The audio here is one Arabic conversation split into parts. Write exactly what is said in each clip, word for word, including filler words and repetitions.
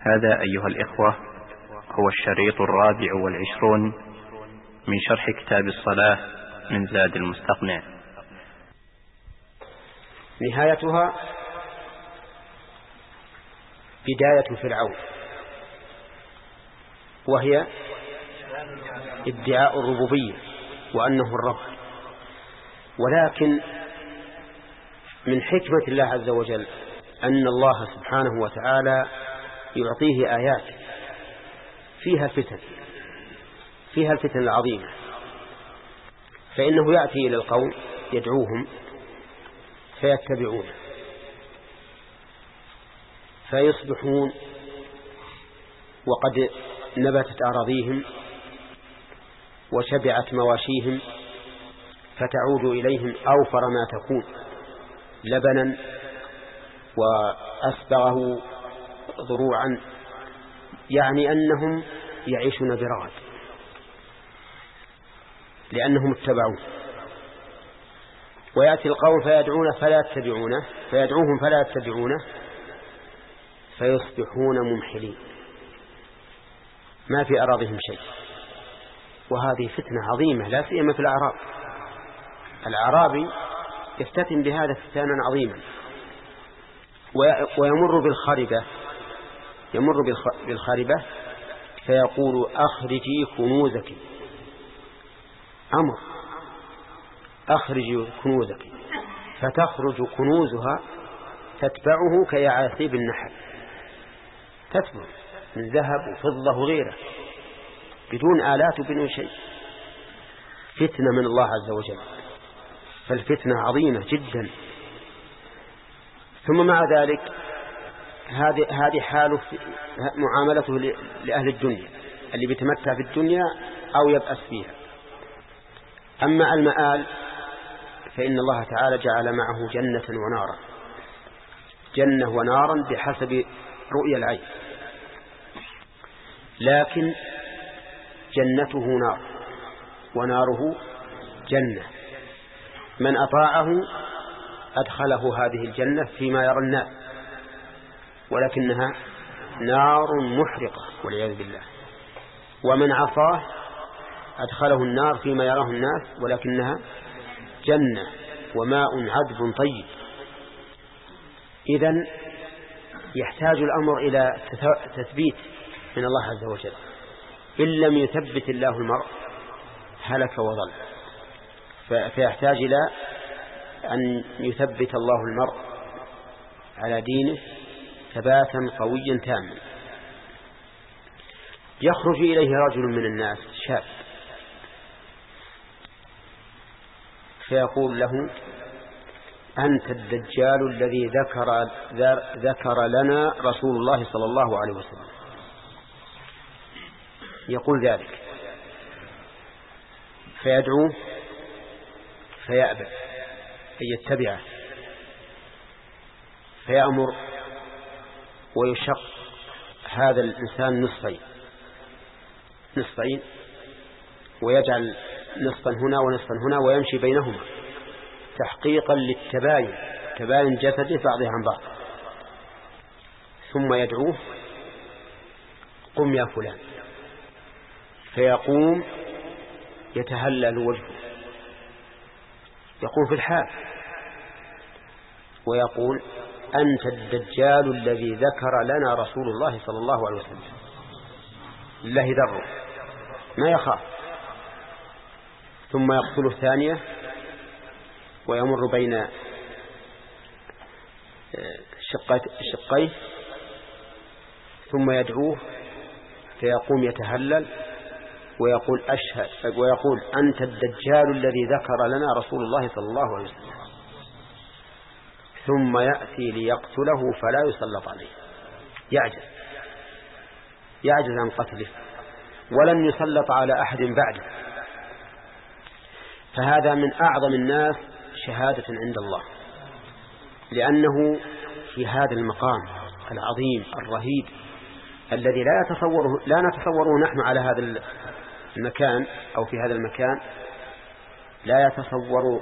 هذا أيها الإخوة هو الشريط الرابع والعشرون من شرح كتاب الصلاة من زاد المستقنع. نهايتها بداية فرعون، وهي ادعاء الربوبية وأنه الرب، ولكن من حكمة الله عز وجل أن الله سبحانه وتعالى يعطيه آيات فيها فتن فيها الفتن العظيمة، فإنه يأتي إلى القوم يدعوهم فيتبعونه فيصبحون وقد نبتت أراضيهم وشبعت مواشيهم، فتعود إليهم أوفر ما تكون لبنا وأسبغه ضروعا، يعني أنهم يعيشون برغد لأنهم اتبعوه. ويأتي القوم فيدعونه فلا يتبعونه فيدعوهم فلا يتبعونه فيصبحون ممحلين ما في أراضيهم شيء، وهذه فتنة عظيمة لا سيما في الأعراب. الأعرابي يفتتن بهذا فتانا عظيما، ويمر بالخربة يمر بالخربة فيقول أخرجي كنوزك، أمر أخرجي كنوزك، فتخرج كنوزها تتبعه كيعاصيب النحل، تتبع من ذهب وفضة وغيره بدون آلات وبدون شيء. فتنة من الله عز وجل، فالفتنة عظيمة جدا. ثم مع ذلك هذه هذه حاله معاملته لأهل الدنيا اللي بيتمتع في الدنيا أو يبأس فيها. أما المآل فإن الله تعالى جعل معه جنة ونارا، جنة ونارا بحسب رؤية العين، لكن جنته نار وناره جنة. من أطاعه أدخله هذه الجنة فيما يرى الناس، ولكنها نار محرقة والعياذ بالله. ومن عصاه أدخله النار فيما يراه الناس، ولكنها جنة وماء عذب طيب. إذن يحتاج الأمر إلى تثبيت من الله عز وجل. إن لم يثبت الله المرء هلك وضل، فيحتاج إلى أن يثبت الله المرء على دينه ثباتا قويا تاما. يخرج إليه رجل من الناس شاب فيقول له أنت الدجال الذي ذكر, ذكر لنا رسول الله صلى الله عليه وسلم. يقول ذلك فيدعوه فيأبى أن يتبعه، فيأمر ويشق هذا الإنسان نصفين نصفين ويجعل نصفا هنا ونصفا هنا ويمشي بينهما تحقيقا للتباين، تباين جسده بعضها عن بعض. ثم يدعوه قم يا فلان، فيقوم يتهلل وجهه، يقوم في الحال ويقول أنت الدجال الذي ذكر لنا رسول الله صلى الله عليه وسلم. لله ذره ما يخاف. ثم يقتل الثانية ويمر بين شقيه، ثم يدعوه فيقوم يتهلل ويقول أشهد ويقول أنت الدجال الذي ذكر لنا رسول الله صلى الله عليه وسلم. ثم يأتي ليقتله فلا يسلط عليه، يعجز يعجز عن قتله ولن يسلط على أحد بعده. فهذا من أعظم الناس شهادة عند الله، لأنه في هذا المقام العظيم الرهيب الذي لا يتصوره لا نتصوره نحن على هذا المكان أو في هذا المكان، لا يتصور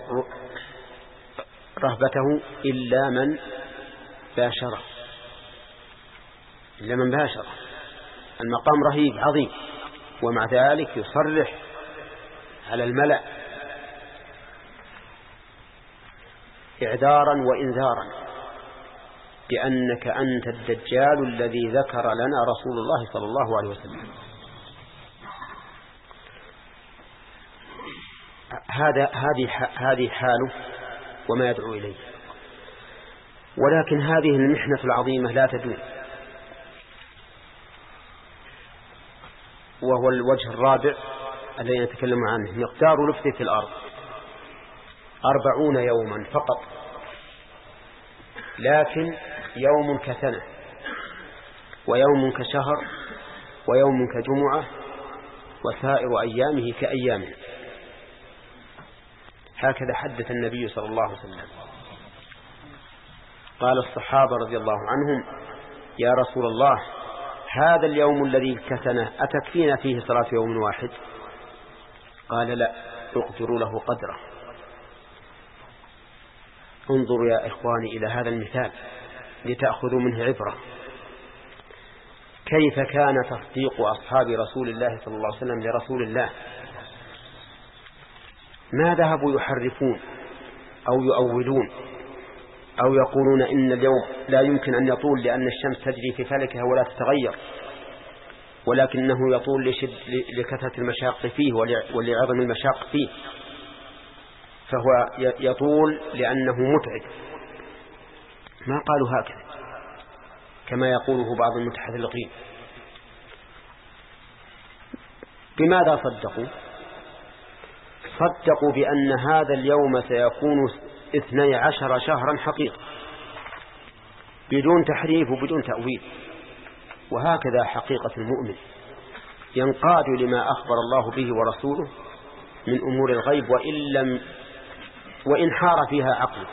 رهبته إلا من باشره إلا من باشر. المقام رهيب عظيم، ومع ذلك يصرح على الملأ إعذارا وإنذارا بأنك أنت الدجال الذي ذكر لنا رسول الله صلى الله عليه وسلم. هذا هذه هذه حاله وما يدعو إليه. ولكن هذه المحنة العظيمة لا تدوم، وهو الوجه الرابع الذي نتكلم عنه. مقدار لفظه في الأرض أربعون يوما فقط، لكن يوم كسنة، ويوم كشهر، ويوم كجمعة، وسائر أيامه كأيامه. هكذا حدث النبي صلى الله عليه وسلم. قال الصحابة رضي الله عنهم: يا رسول الله، هذا اليوم الذي كسنه أتكفينا فيه صلاة يوم واحد؟ قال: لا، اقدروا له قدره. انظروا يا إخواني إلى هذا المثال لتأخذوا منه عبرة، كيف كان تصديق أصحاب رسول الله صلى الله عليه وسلم لرسول الله. ما ذهبوا يحرفون أو يؤولون أو يقولون إن اليوم لا يمكن أن يطول لأن الشمس تجري في فلكها ولا تتغير، ولكنه يطول لشد لكثرة المشاق فيه ولعظم المشاق فيه، فهو يطول لأنه متعب. ما قالوا هكذا كما يقوله بعض المتحذلقين. بماذا صدقوا؟ صدقوا بأن هذا اليوم سيكون اثني عشر شهرا حقيقة، بدون تحريف وبدون تأويل. وهكذا حقيقة المؤمن، ينقاد لما أخبر الله به ورسوله من أمور الغيب، وإن لم وإن حار فيها عقله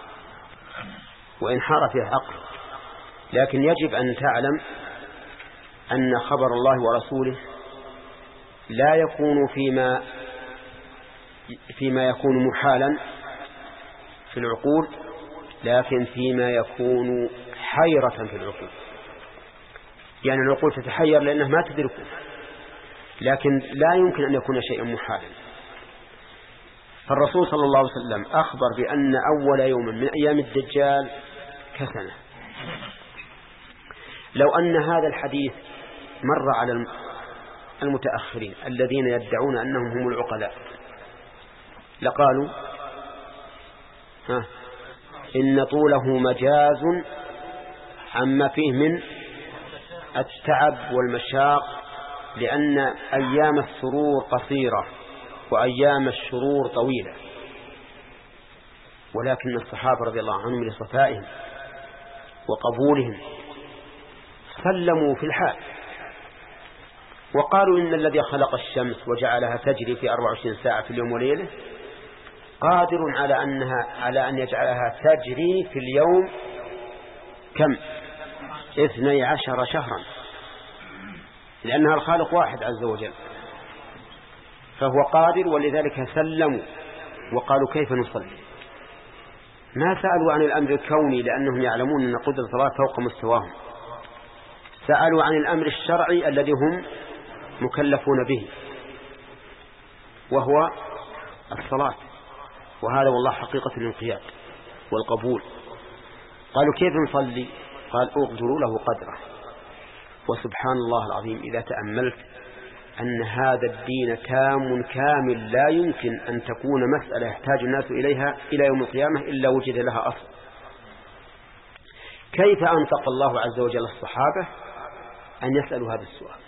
وإن حار فيها عقله لكن يجب أن تعلم أن خبر الله ورسوله لا يكون فيما فيما يكون محالا في العقول، لكن فيما يكون حيرة في العقول. يعني العقول تتحير لأنها ما تدركه، لكن لا يمكن أن يكون شيئا محالا. فالرسول صلى الله عليه وسلم أخبر بأن أول يوم من أيام الدجال كسنة. لو أن هذا الحديث مر على المتأخرين الذين يدعون أنهم هم العقلاء لقالوا: ها إن طوله مجاز عما فيه من التعب والمشاق، لأن أيام السرور قصيرة وأيام الشرور طويلة. ولكن الصحابة رضي الله عنهم لصفائهم وقبولهم سلموا في الحال، وقالوا إن الذي خلق الشمس وجعلها تجري في أربع وعشرين ساعة في اليوم وليلة قادر على أنها على أن يجعلها تجري في اليوم كم؟ اثني عشر شهرا، لأنها الخالق واحد عز وجل، فهو قادر. ولذلك سلموا وقالوا: كيف نصلي؟ ما سألوا عن الأمر الكوني لأنهم يعلمون أن قدرة الله فوق مستواهم، سألوا عن الأمر الشرعي الذي هم مكلفون به، وهو الصلاة. وهذا والله حقيقة الانقياد والقبول. قالوا: كيف نصلي؟ قال: اقدروا له قدره. وسبحان الله العظيم إذا تأملت أن هذا الدين تام كامل، لا يمكن أن تكون مسألة يحتاج الناس إليها إلى يوم القيامة إلا وجد لها أصل. كيف أنطق الله عز وجل الصحابة أن يسألوا هذا السؤال؟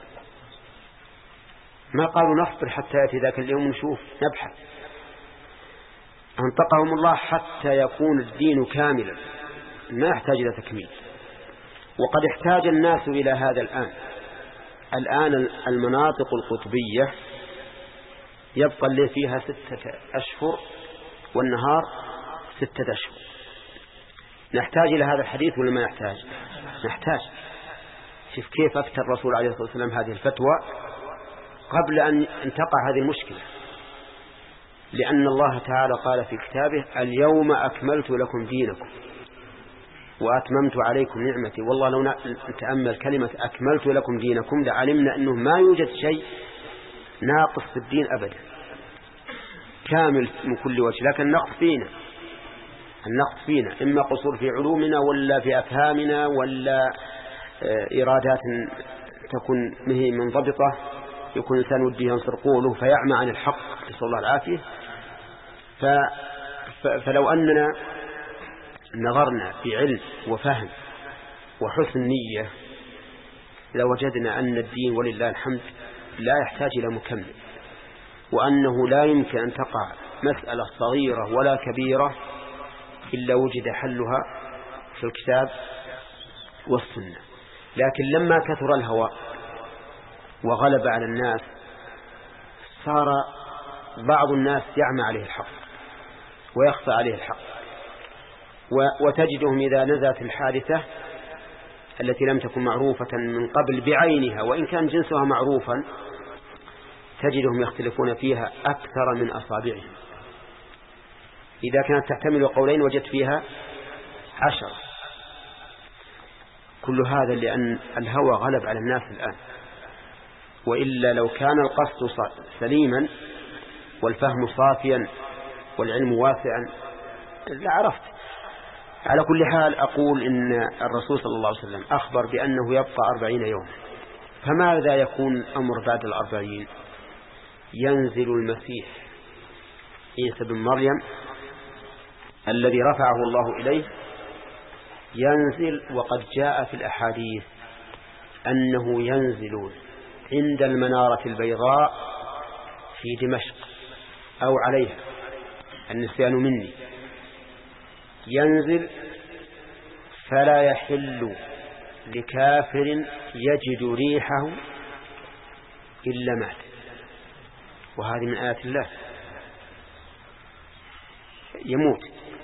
ما قالوا نصبر حتى يأتي ذاك اليوم نشوف نبحث. أنطقهم الله حتى يكون الدين كاملا، ما يحتاج إلى تكميل. وقد احتاج الناس إلى هذا الآن. الآن المناطق القطبية يبقى الليل فيها ستة أشهر والنهار ستة أشهر. نحتاج إلى هذا الحديث ولا ما نحتاج؟ نحتاج. شوف كيف أفتى الرسول عليه الصلاة والسلام هذه الفتوى قبل أن تقع هذه المشكلة، لأن الله تعالى قال في كتابه: اليوم أكملت لكم دينكم. وأتممت عليكم نعمتي. والله لو نتأمل كلمة أكملت لكم دينكم لعلمنا أنه ما يوجد شيء ناقص في الدين أبدا، كامل من كل وجه، لكن النقص فينا النقص فينا إما قصور في علومنا ولا في أفهامنا ولا إرادات تكون مهي منضبطة، يكون الإنسان وديه ينصر قوله فيعمى عن الحق، نسأل الله العافية. ف... ف... فلو أننا نظرنا في علم وفهم وحسن نية لوجدنا أن الدين ولله الحمد لا يحتاج إلى مكمل، وأنه لا يمكن أن تقع مسألة صغيرة ولا كبيرة إلا وجد حلها في الكتاب والسنة. لكن لما كثر الهوى وغلب على الناس صار بعض الناس يعمى عليه الحق ويخفى عليه الحق، وتجدهم إذا نزلت الحادثة التي لم تكن معروفة من قبل بعينها وإن كان جنسها معروفا تجدهم يختلفون فيها أكثر من أصابعهم. إذا كانت تحتمل قولين وجدت فيها عشر. كل هذا لأن الهوى غلب على الناس الآن، وإلا لو كان القصد سليما والفهم صافيا والعلم واسعا لعرفت. على كل حال أقول إن الرسول صلى الله عليه وسلم أخبر بأنه يبقى أربعين يوم، فماذا يكون الأمر بعد الأربعين؟ ينزل المسيح عيسى بن مريم الذي رفعه الله إليه، ينزل، وقد جاء في الأحاديث أنه ينزل عند المنارة البيضاء في دمشق أو عليها، النسيان مني، ينزل فلا يحل لكافر يجد ريحه إلا مات. وهذه من آيات الله. يموت،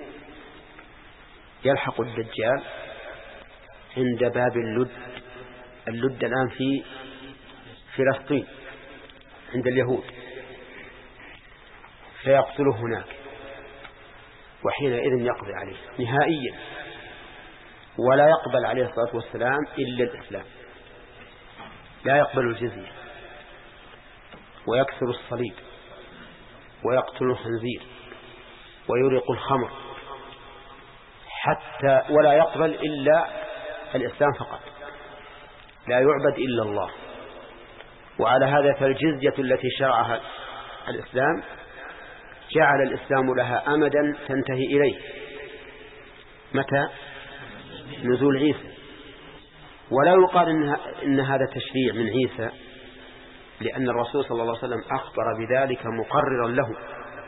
يلحق الدجال عند باب اللد. اللد الآن في فلسطين عند اليهود، فيقتله هناك، وحينئذ يقضي عليه نهائيا، ولا يقبل عليه الصلاة والسلام إلا الإسلام، لا يقبل الجزية، ويكسر الصليب ويقتل الخنزير ويرق الخمر، حتى ولا يقبل إلا الإسلام فقط، لا يعبد إلا الله. وعلى هذا فالجزية التي شرعها الإسلام جعل الإسلام لها أمدا تنتهي إليه، متى؟ نزول عيسى. ولا يقال إن, إن هذا تشريع من عيسى، لأن الرسول صلى الله عليه وسلم أخبر بذلك مقررا له.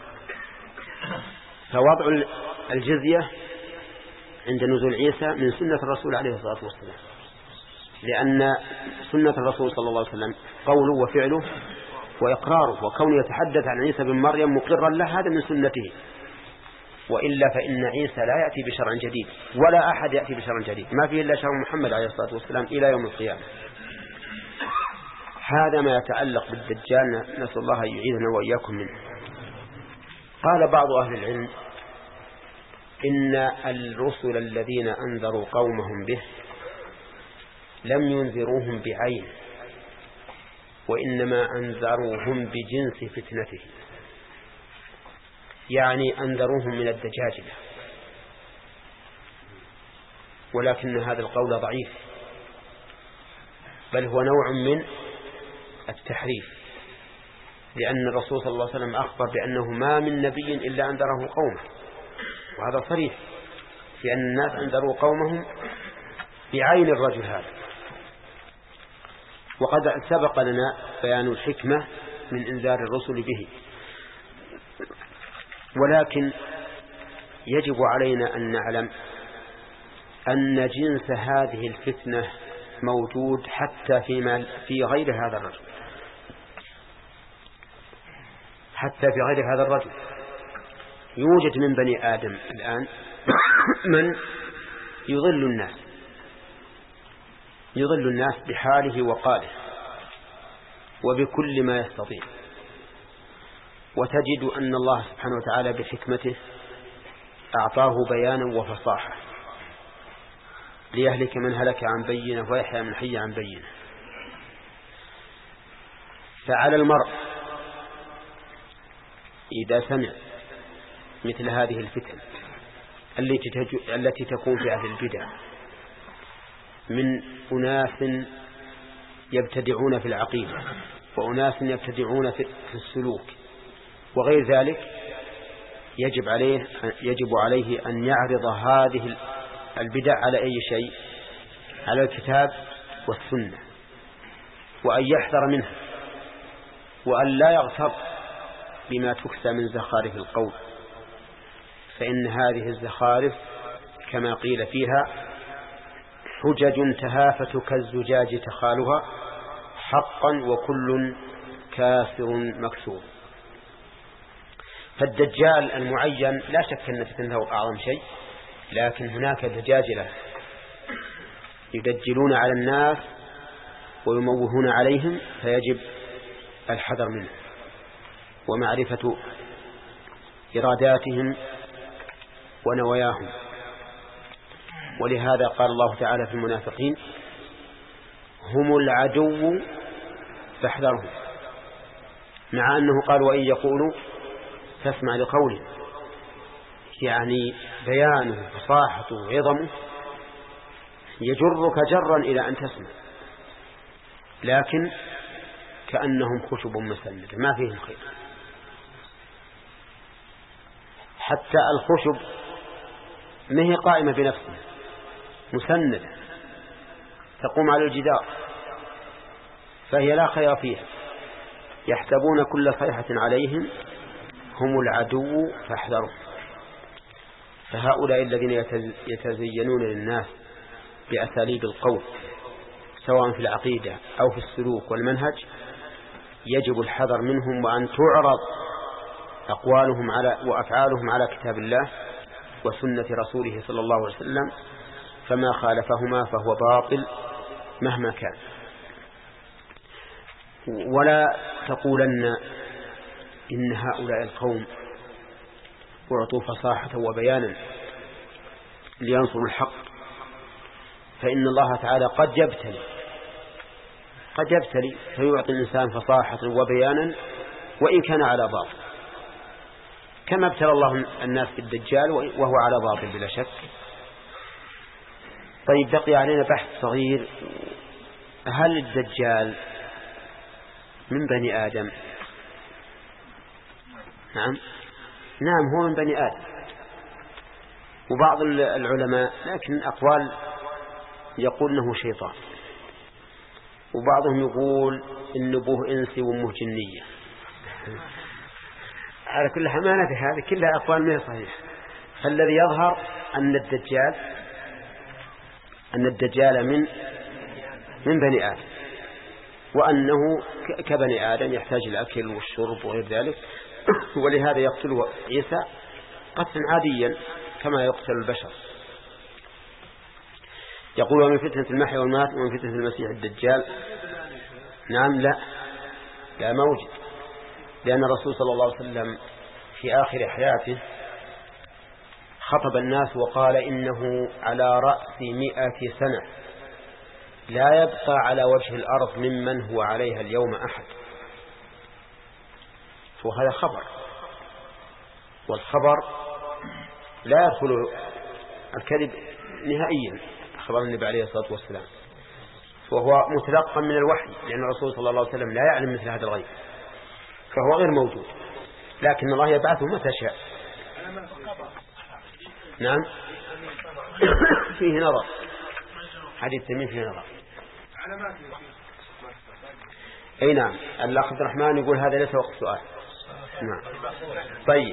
فوضع الجزية عند نزول عيسى من سنة الرسول عليه الصلاة والسلام، لأن سنة الرسول صلى الله عليه وسلم قوله وفعله وإقراره، وكونه يتحدث عن عيسى بن مريم مقرا له هذا من سنته. وإلا فإن عيسى لا يأتي بشرع جديد، ولا أحد يأتي بشرع جديد، ما فيه إلا شرع محمد عليه الصلاة والسلام إلى يوم القيامة. هذا ما يتعلق بالدجال، نسأل الله أن يعيذنا وإياكم منه. قال بعض أهل العلم إن الرسل الذين أنذروا قومهم به لم ينذروهم بعين، وإنما أنذروهم بجنس فتنته، يعني أنذروهم من الدجاجلة. ولكن هذا القول ضعيف، بل هو نوع من التحريف، لأن الرسول صلى الله عليه وسلم أخبر بأنه ما من نبي إلا أنذره قومه، وهذا صريح في أن الناس أنذروا قومهم بعين الرجل هذا. وقد سبق لنا بيان الحكمة من إنذار الرسل به، ولكن يجب علينا أن نعلم أن جنس هذه الفتنة موجود حتى فيما في غير هذا الرجل، حتى في غير هذا الرجل يوجد من بني آدم الآن من يضل الناس يضل الناس بحاله وقاله وبكل ما يستطيع، وتجد أن الله سبحانه وتعالى بحكمته أعطاه بيانا وفصاحة ليهلك من هلك عن بينة ويحيى من حي عن بينة. فعلى المرء إذا سمع مثل هذه الفتن التي تكون في أهل البدع من أناس يبتدعون في العقيدة وأناس يبتدعون في السلوك وغير ذلك، يجب عليه يجب عليه أن يعرض هذه البدع على أي شيء؟ على الكتاب والسنة، وأن يحذر منها، وأن لا يغتر بما تكسى من زخارف القول، فإن هذه الزخارف كما قيل فيها حجج تهافت كالزجاج تخالها حقا وكل كافر مكسور. فالدجال المعين لا شك أن فتنته أعظم شيء، لكن هناك دجاجلة يدجلون على الناس ويموهون عليهم، فيجب الحذر منه ومعرفة إراداتهم ونواياهم. ولهذا قال الله تعالى في المنافقين هم العدو فاحذرهم، مع أنه قال وإن يقولوا تسمع لقوله، يعني بيانه فصاحته وعظمه يجرك جرا إلى أن تسمع، لكن كأنهم خشب مسندة ما فيهم خير. حتى الخشب ما هي قائمة بنفسها، مسندة تقوم على الجدار، فهي لا خير فيها. يحسبون كل صيحة عليهم هم العدو فاحذروا. فهؤلاء الذين يتزينون للناس بأساليب القول سواء في العقيدة أو في السلوك والمنهج يجب الحذر منهم، وأن تعرض أقوالهم على وأفعالهم على كتاب الله وسنة رسوله صلى الله عليه وسلم، فما خالفهما فهو باطل مهما كان. ولا تقولن إن هؤلاء القوم أعطوا فصاحة وبيانا لينصروا الحق، فإن الله تعالى قد يبتلي قد يبتلي فيعطي الإنسان فصاحة وبيانا وإن كان على باطل، كما ابتلى الله الناس بالدجال وهو على باطل بلا شك. طيب بقي علينا بحث صغير، هل الدجال من بني آدم؟ نعم نعم هو من بني آدم، وبعض العلماء لكن أقوال يقول إنه شيطان، وبعضهم يقول إنه بوه إنسي وأمه جنية. على كل حمانة هذه كلها أقوال ما صحيح. فالذي يظهر أن الدجال أن الدجال من من بني آدم، وأنه كبني آدم يحتاج الأكل والشرب وغير ذلك، ولهذا يقتل عيسى قتلا عاديا كما يقتل البشر. يقول ومن فتنة المحيا والممات ومن فتنة المسيح الدجال. نعم لا لا موجد، لأن الرسول صلى الله عليه وسلم في آخر حياته خطب الناس وقال إنه على رأس مئة سنة لا يبقى على وجه الأرض ممن هو عليها اليوم أحد. وهذا خبر، والخبر لا يدخل الكذب نهائيا، خبر النبي عليه الصلاة والسلام، وهو متلقى من الوحي، لأن الرسول صلى الله عليه وسلم لا يعلم مثل هذا الغيب، فهو غير موجود، لكن الله يبعثه متى شاء. نعم فيه نظر، حديث تميم فيه نظر. أي نعم. الأخ عبد الرحمن يقول هذا ليس وقت سؤال. نعم طيب.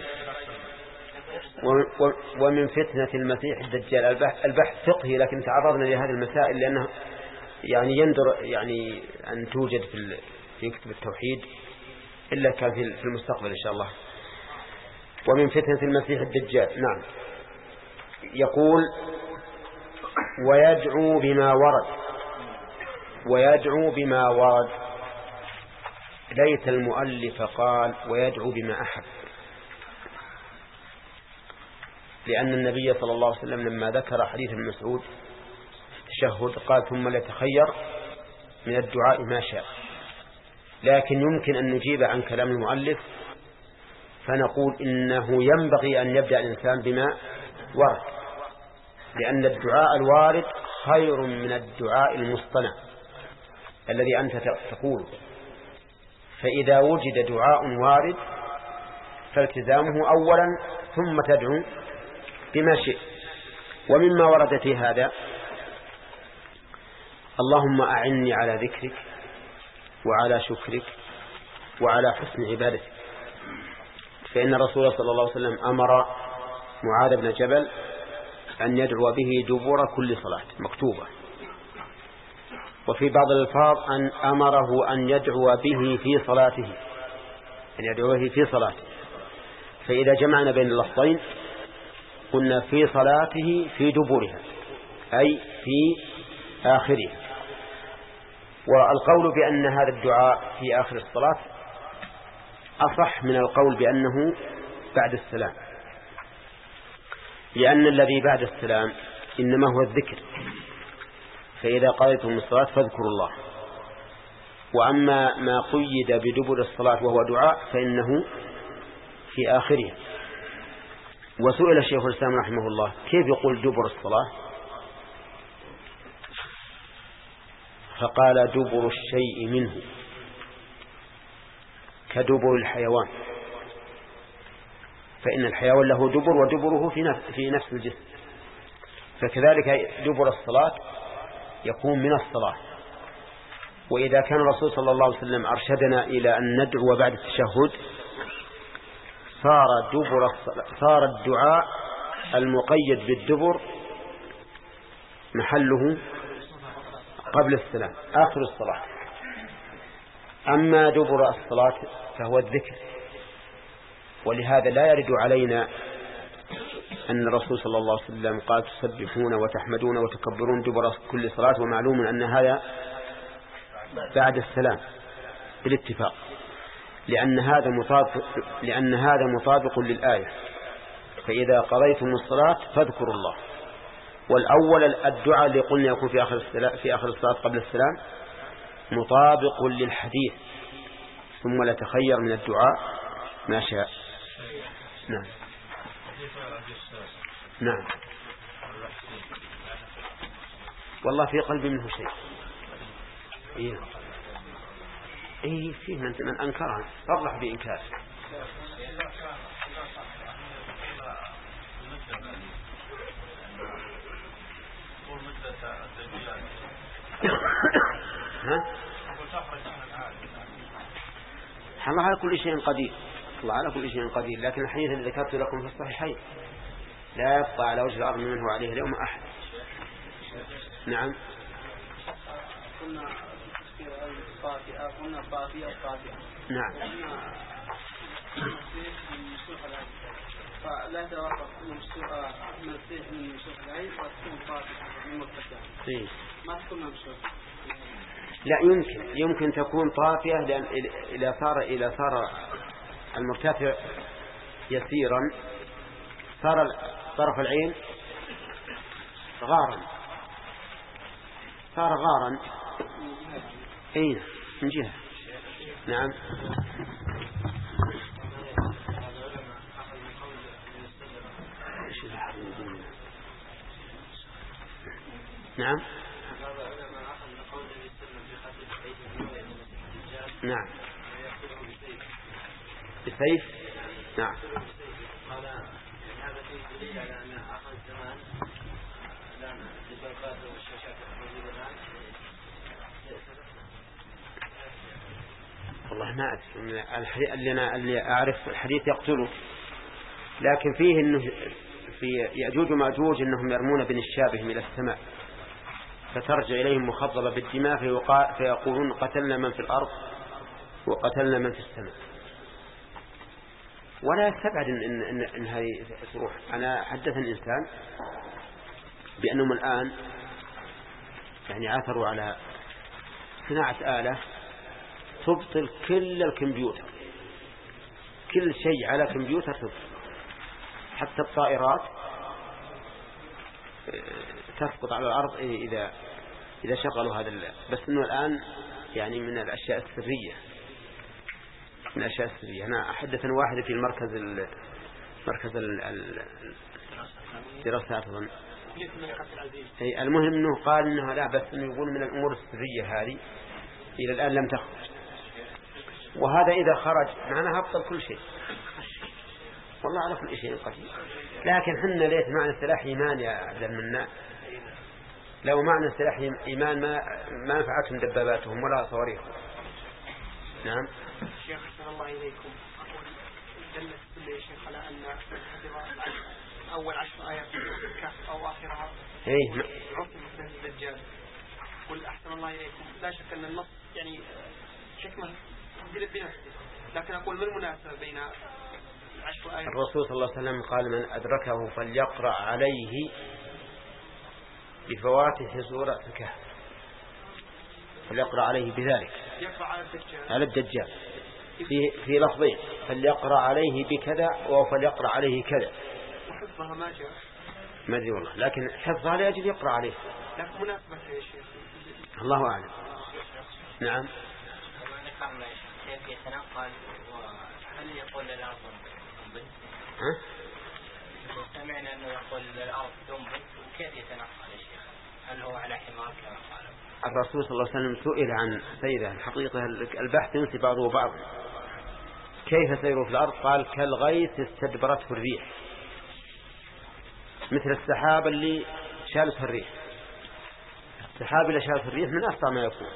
ومن فتنة المسيح الدجال البحث فقهي، لكن تعرضنا لهذه المسائل لأنه يعني يندر يعني أن توجد في في كتب التوحيد إلا كان في المستقبل إن شاء الله. ومن فتنة المسيح الدجال. نعم. يقول ويدعو بما ورد ويدعو بما ورد ليت المؤلف قال ويدعو بما أحب، لأن النبي صلى الله عليه وسلم لما ذكر حديث ابن مسعود التشهد قال ثم ليتخير من الدعاء ما شاء. لكن يمكن أن نجيب عن كلام المؤلف فنقول إنه ينبغي أن يبدأ الإنسان بما ورد، لأن الدعاء الوارد خير من الدعاء المصطنع الذي أنت تقوله. فإذا وجد دعاء وارد فالتزامه أولا ثم تدعو بما شئت. ومما ورد في هذا اللهم أعني على ذكرك وعلى شكرك وعلى حسن عبادتك، فإن الرسول صلى الله عليه وسلم أمر معاذ بن جبل أن يدعو به دبر كل صلاة مكتوبة. وفي بعض الألفاظ أن أمره أن يدعو به في صلاته، أن يدعو به في صلاته. فإذا جمعنا بين اللفظين قلنا في صلاته في دبرها أي في آخره. والقول بأن هذا الدعاء في آخر الصلاة أصح من القول بأنه بعد السلام، لأن الذي بعد السلام إنما هو الذكر، فإذا قضيتم الصلاة فاذكروا الله. وأما ما قيد بدبر الصلاة وهو دعاء فإنه في آخرها. وسئل الشيخ الإسلام رحمه الله كيف يقول دبر الصلاة، فقال دبر الشيء منه كدبر الحيوان، فإن الحيوان له دبر ودبره في نفس, في نفس الجسم، فكذلك دبر الصلاة يكون من الصلاة. وإذا كان الرسول صلى الله عليه وسلم أرشدنا إلى أن ندعو بعد التشهد صار دبر صار الدعاء المقيد بالدبر محله قبل السلام آخر الصلاة. أما دبر الصلاة فهو الذكر، ولهذا لا يرد علينا أن الرسول صلى الله عليه وسلم قال تسبحون وتحمدون وتكبرون دبر كل صلاة، ومعلوم أن هذا بعد السلام بالاتفاق، لأن هذا مطابق لأن هذا مطابق للآية فإذا قضيتم الصلاة فاذكروا الله. والأول الدعاء اللي قلنا يكون في آخر الصلاة في آخر الصلاة قبل السلام مطابق للحديث ثم لتخير من الدعاء ما شاء. نعم نعم والله في قلبي منه شيء. إيه إيه فيه من من أنكرها أضح بإنكار. ها؟ الله على كل شيء قدير، الله على كل شيء قدير. لكن الحديث الذي ذكرت لكم في الصحيحين لا يبقى على وجه الأرض منه عليه اليوم أحد. نعم قلنا طافئة قلنا طافئة طافئة نعم فلا توقف مسيح من مشوق العين وتكون طافئة من مرتفعة ما تكون مشوق. لا يمكن يمكن تكون طافئة لأن إذا صار إذا صار المرتفع يسيرا صار طرف العين غارا صار غارا أين من جهة. نعم نعم نعم بالسيف. نعم قال هذا فيه دليل على أن آخر الزمان الآن الدبابات والشاشات الموجودة الآن. والله ما أدري الحديث اللي أنا اللي أعرف الحديث يقتله، لكن فيه إنه في يأجوج ومأجوج إنهم يرمون بنشابهم إلى السماء فترجع إليهم مخضبة بالدماء فيقولون قتلنا من في الأرض وقتلنا من في السماء. ولا يستبعد إن, إن, إن, إن هذه تروح. أنا حدثني إنسان بأنهم الآن يعني عثروا على صناعة آلة تبطل كل الكمبيوتر، كل شيء على كمبيوتر تبطل، حتى الطائرات تسقط على الأرض إذا إذا شغلوا هذا الليل. بس إنه الآن يعني من الأشياء السرية من الأشياء السرية. أنا حدثني واحد في المركز ال مركز الدراسات أظن. أي المهم إنه قال إنه لا، بس إنه يقول من الأمور السرية هذه إلى الآن لم تخرج، وهذا إذا خرج معنا هبطل كل شيء. والله على كل شيء قدير. لكن حنا ليت معنى السلاح إيمان يا عبد المنان. لو معنى السلاح إيمان ما ما نفعتهم دباباتهم ولا صواريخهم. نعم. شيخ أحسن الله إليكم. أقول دلت كل يا شيخ على أن أول عشر آيات من الكهف أو آخرها إيه عصم الدجال. قل أحسن الله إليكم. لا شك أن النص يعني حكمة بنفسه، لكن أقول ما المناسبة بين عشر آيات؟ الرسول صلى الله عليه وسلم قال من أدركه فليقرأ عليه بفواتح سورة الكهف، فليقرأ عليه بذلك يقرأ على الدجال على الدجال في في لفظين، فليقرأ عليه بكذا وفليقرأ عليه كذا. وحفظها ما جاء ما أدري والله، لكن حفظها لأجل يقرأ عليه. لكن مناسبة يا شيخ الله أعلم. نعم. كيف يتنقل وهل يقول للأرض تنبت؟ ها؟ سمعنا أنه يقول للأرض تنبت، وكيف يتنقل يا شيخ؟ هل هو على حمار كما قال؟ الرسول صلى الله عليه وسلم سئل عن سيره الحقيقة البحث ينسي بعضه بعضا. كيف سيره في الأرض؟ قال كالغيث استدبرته الريح، مثل السحاب اللي شالته الريح. السحاب اللي شالته الريح من أسرع ما يكون.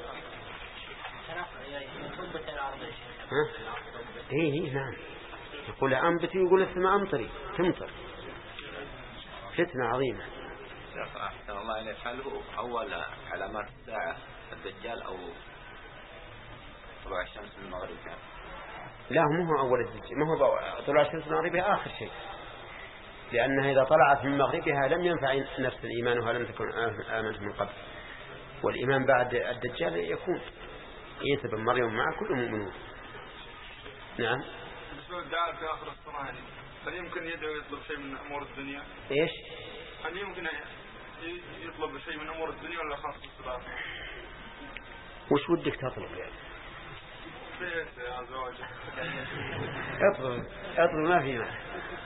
ها؟ إيه إيه نعم. يقول أنبتي يقول السماء أمطري تمطر. فتنة عظيمة. أحسن الله إليك، هل هو أول علامات الساعة الدجال أو طلوع الشمس من المغرب؟ لا، مو هو أول الدجال، ما هو طلوع الشمس من مغربها آخر شيء، لأنها إذا طلعت من مغربها لم ينفع نفس الإيمان ولم تكن آمنت من قبل. والإيمان بعد الدجال يكون عيسى بن مريم مع كل مؤمنون. نعم. بالنسبة للدعاء في آخر الصلاة هل يمكن يدعو يطلب شيء من أمور الدنيا؟ إيش؟ هل يمكن يطلب شيء من أمور الدنيا ولا خاص بالصلاة؟ وش ودك تطلب يعني؟ بيت يا زواج. اطلب اطلب ما في معنى.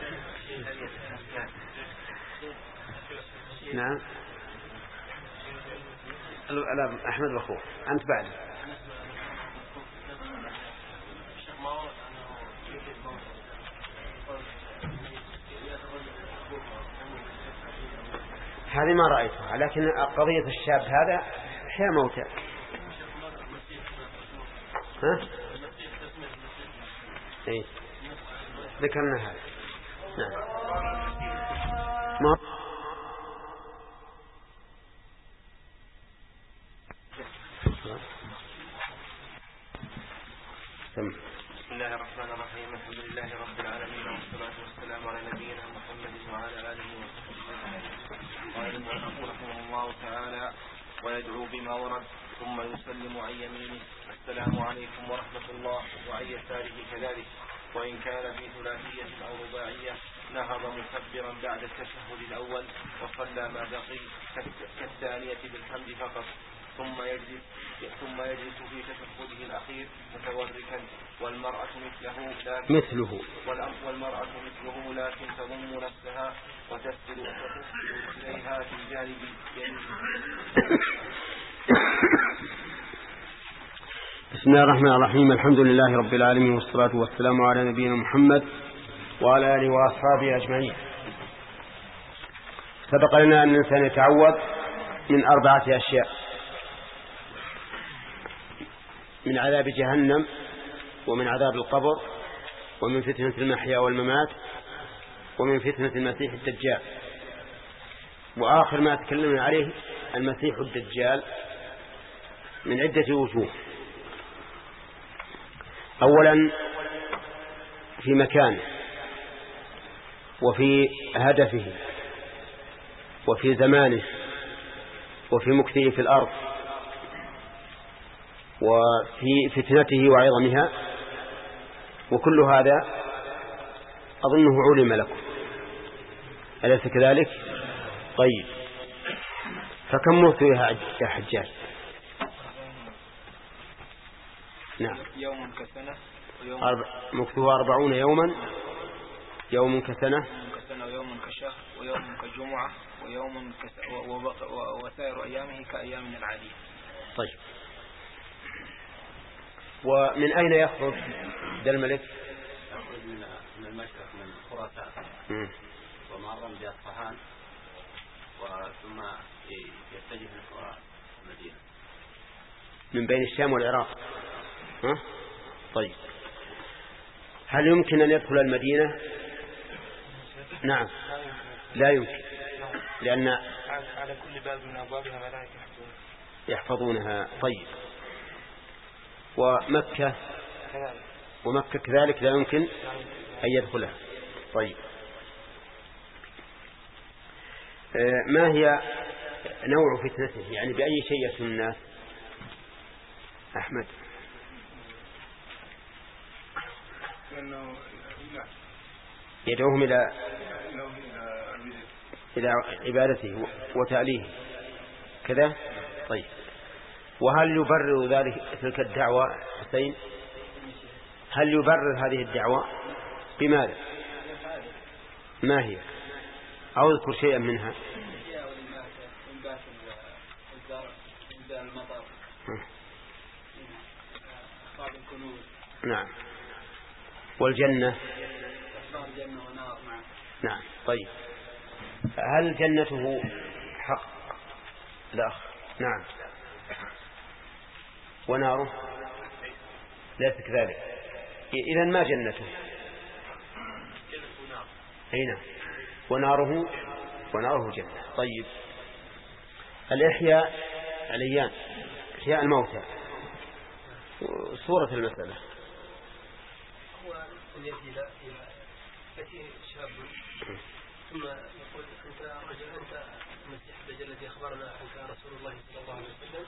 نعم. لا أحمد بخور أنت بعد. هذه ما رأيتها، لكن قضية الشاب هذا حيا موتى. ها؟ إيه ذكرنا هذا. نعم. ما بسم الله الرحمن الرحيم. الحمد لله رب العالمين، والصلاة والسلام على نبينا محمد وعلى آله وصحبه أجمعين. قال المؤلف رحمه الله تعالى: ويدعو بما ورد ثم يسلم عن يمينه السلام عليكم ورحمة الله، وعن يساره كذلك، وإن كان في ثلاثية أو رباعية نهض مكبرا بعد التشهد الأول وصلى ما بقي كالثانية بالحمد فقط، ثم يجلس ثم يجلس في تشهده الأخير متوركا، والمرأة مثله لكن مثله والمرأة مثله لكن تضم نفسها وتسجد وتسجد إليها في جانب يمينها. بسم الله الرحمن الرحيم. الحمد لله رب العالمين، والصلاة والسلام على نبينا محمد وعلى آله وأصحابه أجمعين. سبق لنا أن الإنسان يتعوذ من أربعة أشياء: من عذاب جهنم، ومن عذاب القبر، ومن فتنة المحيا والممات، ومن فتنة المسيح الدجال. وآخر ما تكلمنا عليه المسيح الدجال من عدة وجوه. أولا في مكانه، وفي هدفه، وفي زمانه، وفي مكثه في الأرض، وفي فتنته وعظمها، وكل هذا أظنه علم لكم، أليس كذلك؟ طيب، فكم مكثوا يا حجاج؟ نعم يوم كسنة أربع... مكثوا أربعون يوما، يوم كسنة كسنة ويوم كشهر ويوم كجمعة ويوم كس... وبق... وسائر أيامه كأيام العادية. طيب، ومن أين يخرج ذا الملك؟ يخرج من من المشرق من خراسان ومرا بأصفهان وثم يتجه نحو المدينة من بين الشام والعراق. ها؟ طيب، هل يمكن أن يدخل المدينة؟ نعم لا يمكن، لأن على كل باب من أبوابها ملائكة يحفظونها. طيب، ومكة ومكة كذلك لا يمكن أن يدخلها. طيب، ما هي نوع فتنته؟ يعني بأي شيء يفتن الناس؟ أحمد. يدعوهم إلى إلى عبادته وتأليه كذا. طيب، وهل يبرر ذلك تلك الدعوة حسين؟ هل يبرر هذه الدعوة بماذا؟ ما هي؟ أو اذكر شيئا منها. نعم، والجنة. نعم. طيب، هل جنته حق؟ لا. نعم. وناره ليس كذلك. إذن ما جنته؟ هنا وناره وناره جنة. طيب، الإحياء عليان إحياء الموتى، صورة المسألة. هو أن يأتي إلى يأتي شاب ثم يقول أنت رجل، أنت المسيح الدجال الذي أخبرنا عنك رسول الله صلى الله عليه وسلم،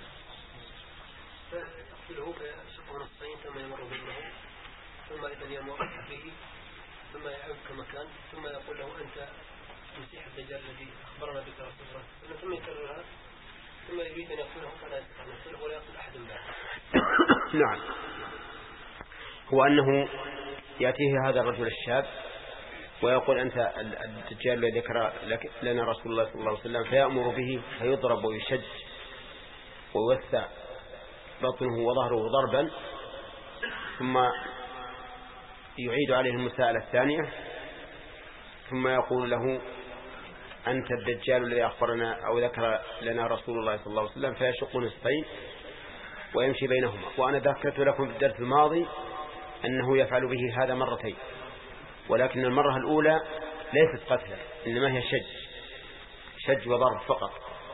فيقتله بشق نصفين ثم يمر بينه ثم إذا يمر به ثم يعود كمكان ثم يقول له أنت المسيح الدجال الذي أخبرنا بك رسول الله صلى الله عليه وسلم، ثم يكررها ثم يريد أن يقتله فلا يستطيع أن يقتله ولا يقتل أحد بعده. نعم، هو أنه يأتيه هذا الرجل الشاب ويقول أنت الدجال الذي ذكر لنا رسول الله صلى الله عليه وسلم، فيأمر به فيضرب ويشج ويوسع بطنه وظهره ضربا، ثم يعيد عليه المساءلة الثانية ثم يقول له أنت الدجال الذي أخبرنا أو ذكر لنا رسول الله صلى الله عليه وسلم، فيشق نصفين ويمشي بينهما. وأنا ذكرت لكم في الدرس الماضي أنه يفعل به هذا مرتين، ولكن المرة الأولى ليست قتلا، إنما هي شج شج وضرب فقط.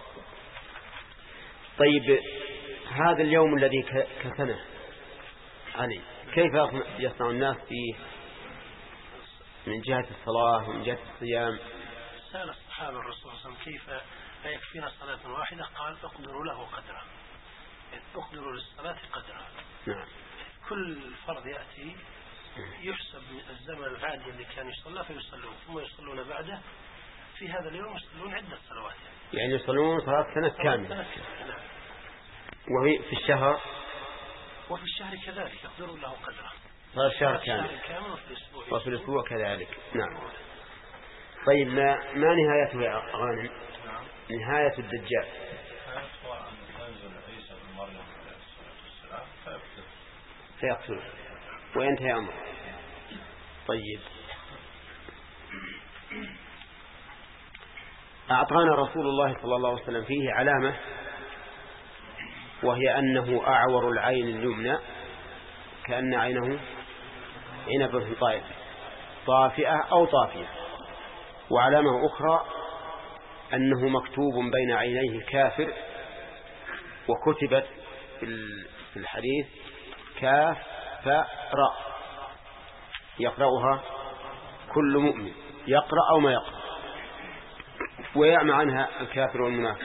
طيب، هذا اليوم الذي كسنه علي كيف يصنع الناس فيه من جهة الصلاة ومن جهة الصيام؟ سأل الصحابة الرسول صلى الله عليه وسلم كيف لا يكفينا صلاة واحدة؟ قال اقدروا له قدره، اقدروا للصلاة قدرها. نعم. كل فرض يأتي يحسب الزمن العادي اللي كان يصلى فيصلون ثم يصلون بعده. في هذا اليوم يصلون عدة صلوات، يعني يصلون صلاة سنة كاملة. وهي في الشهر وفي الشهر كذلك يقدروا له قدره، صلاة الشهر كامل وفي الأسبوع كذلك. نعم. طيب، ما, ما نهايته يا غانم؟ نهاية الدجال فيقتله وينتهي أمره. طيب، أعطانا رسول الله صلى الله عليه وسلم فيه علامة، وهي أنه أعور العين اليمنى كأن عينه عنب طائف طافئة أو طافية. وعلامة أخرى أنه مكتوب بين عينيه كافر، وكتبت في الحديث كاف فراء يقرأها كل مؤمن، يقرأ أو ما يقرأ، ويعمى عنها الكافر والمنافق.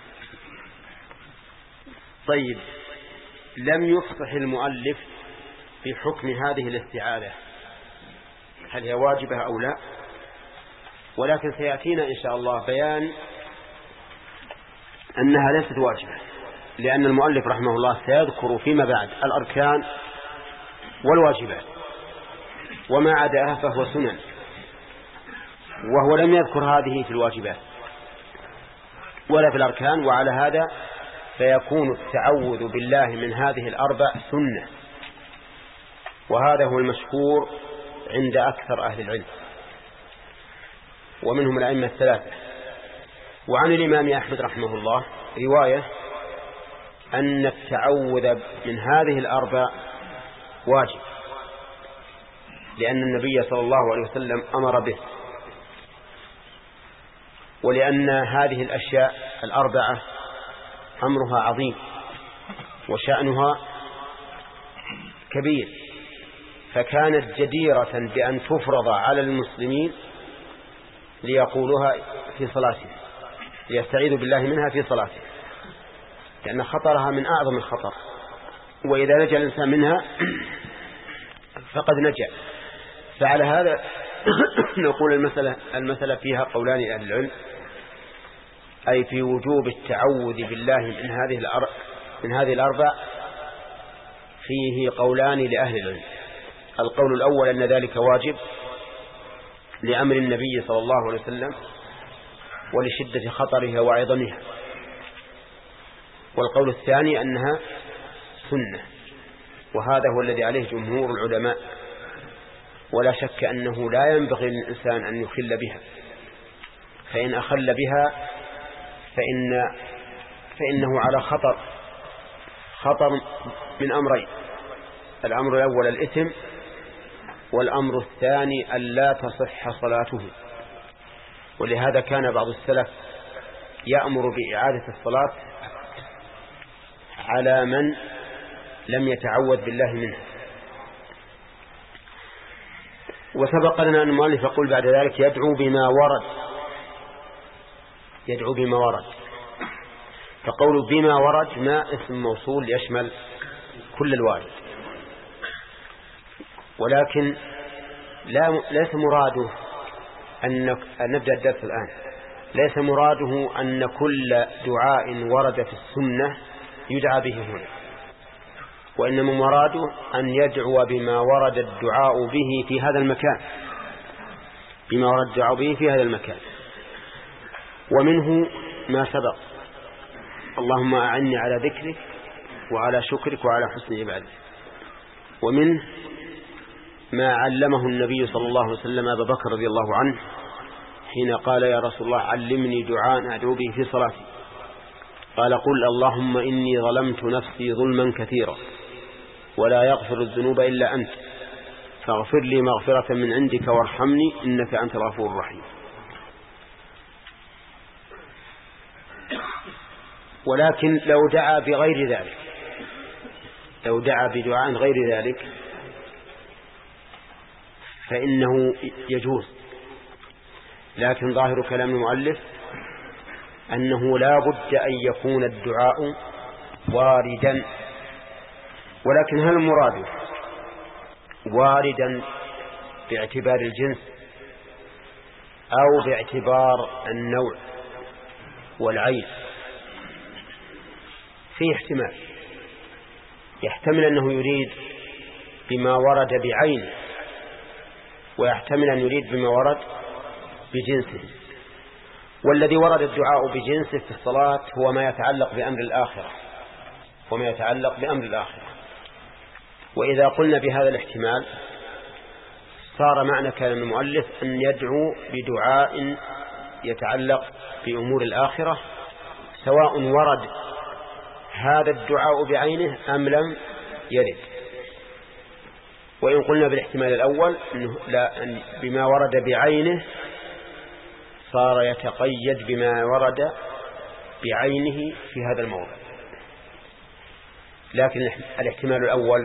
طيب، لم يفصح المؤلف في حكم هذه الاستعاذة هل هي واجبة أو لا، ولكن سيأتينا إن شاء الله بيان أنها ليست واجبة، لأن المؤلف رحمه الله سيذكر فيما بعد الأركان والواجبات، وما عداها فهو سنن، وهو لم يذكر هذه في الواجبات ولا في الأركان. وعلى هذا فيكون التعوذ بالله من هذه الأربع سنة، وهذا هو المشهور عند أكثر أهل العلم ومنهم الأئمة الثلاثة. وعن الإمام أحمد رحمه الله رواية أن التعوذ من هذه الأربع واجب، لأن النبي صلى الله عليه وسلم أمر به، ولأن هذه الأشياء الأربعة أمرها عظيم وشأنها كبير، فكانت جديرة بأن تفرض على المسلمين ليقولوها في صلاتهم، ليستعيذوا بالله منها في صلاتهم، لأن خطرها من أعظم الخطر، وإذا نجا الإنسان منها فقد نجا. فعلى هذا نقول المسألة, المسألة فيها قولان لأهل العلم، أي في وجوب التعوذ بالله من هذه الأربع من هذه الأربع فيه قولان لأهل العلم. القول الأول أن ذلك واجب لأمر النبي صلى الله عليه وسلم ولشدة خطرها وعظمها، والقول الثاني أنها سنة، وهذا هو الذي عليه جمهور العلماء، ولا شك أنه لا ينبغي للإنسان أن يخل بها، فإن أخل بها فإن فإنه على خطر خطر من أمرين: الأمر الأول الإثم، والأمر الثاني أن لا تصح صلاته. ولهذا كان بعض السلف يأمر بإعادة الصلاة على من لم يتعوذ بالله منه. وسبق لنا أن المؤلف يقول بعد ذلك يدعو بما ورد يدعو بما ورد فقول بما ورد ما اسم موصول يشمل كل الوارد، ولكن لا ليس مراده أن نبدأ الدرس الآن ليس مراده أن كل دعاء ورد في السنة يدعى به هنا، وإنما مراده أن يدعو بما ورد الدعاء به في هذا المكان بما ورد الدعاء به في هذا المكان. ومنه ما سبق: اللهم أعني على ذكرك وعلى شكرك وعلى حسن عبادتك. ومنه ما علمه النبي صلى الله عليه وسلم أبا بكر رضي الله عنه حين قال: يا رسول الله علمني دعاء أدعو به في صلاتي. قال: قل اللهم إني ظلمت نفسي ظلما كثيرا ولا يغفر الذنوب إلا أنت فاغفر لي مغفرة من عندك وارحمني إنك أنت الغفور الرحيم. ولكن لو دعا بغير ذلك لو دعا بدعاء غير ذلك فإنه يجوز، لكن ظاهر كلام المؤلف أنه لا بد أن يكون الدعاء واردا. ولكن هل المراد واردا باعتبار الجنس أو باعتبار النوع والعين؟ فيه احتمال، يحتمل أنه يريد بما ورد بعينه، ويحتمل أن يريد بما ورد بجنسه. والذي ورد الدعاء بجنسه في الصلاة هو ما يتعلق بأمر الآخرة وما يتعلق بأمر الآخرة. وإذا قلنا بهذا الاحتمال صار معنى كلام المؤلف أن يدعو بدعاء يتعلق بأمور الآخرة، سواء ورد هذا الدعاء بعينه أم لم يرد. وإن قلنا بالاحتمال الأول إنه لا أن بما ورد بعينه صار يتقيد بما ورد بعينه في هذا الموضع. لكن الاحتمال الأول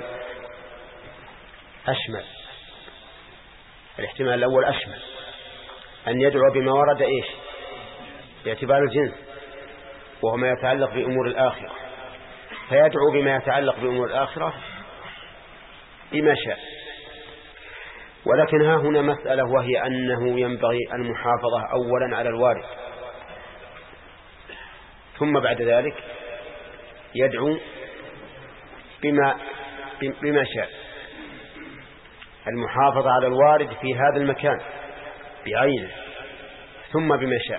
أشمل الاحتمال الأول أشمل أن يدعو بما ورد إيش باعتبار الجنس وهو ما يتعلق بأمور الآخرة، فيدعو بما يتعلق بأمور الآخرة بما شاء. ولكن ها هنا مسألة، وهي أنه ينبغي المحافظة أولا على الوارد، ثم بعد ذلك يدعو بما, بما شاء. المحافظة على الوارد في هذا المكان بعينه ثم بما شاء.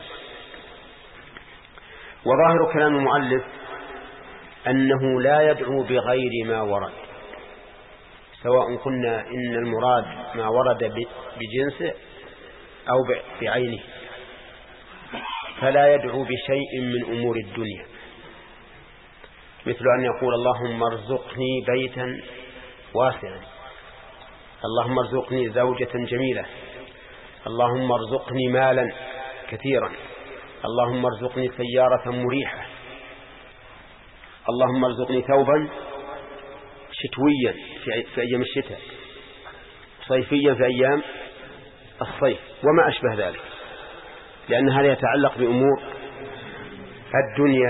وظاهر كلام المؤلف أنه لا يدعو بغير ما ورد، سواء قلنا إن المراد ما ورد بجنسه أو بعينه، فلا يدعو بشيء من أمور الدنيا، مثل أن يقول اللهم ارزقني بيتا واسعا، اللهم ارزقني زوجة جميلة، اللهم ارزقني مالا كثيرا، اللهم ارزقني سيارة مريحة، اللهم ارزقني ثوبا شتويا في أيام الشتاء، صيفيا في أيام الصيف، وما أشبه ذلك، لأن هذا يتعلق بأمور الدنيا.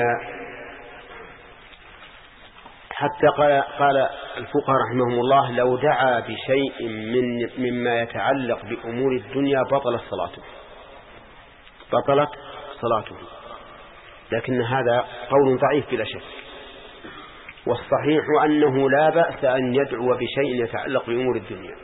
حتى قال, قال الفقهاء رحمهم الله لو دعا بشيء من مما يتعلق بأمور الدنيا بطلت صلاته بطلت صلاته لكن هذا قول ضعيف بلا شك. والصحيح أنه لا بأس أن يدعو بشيء يتعلق بأمور الدنيا،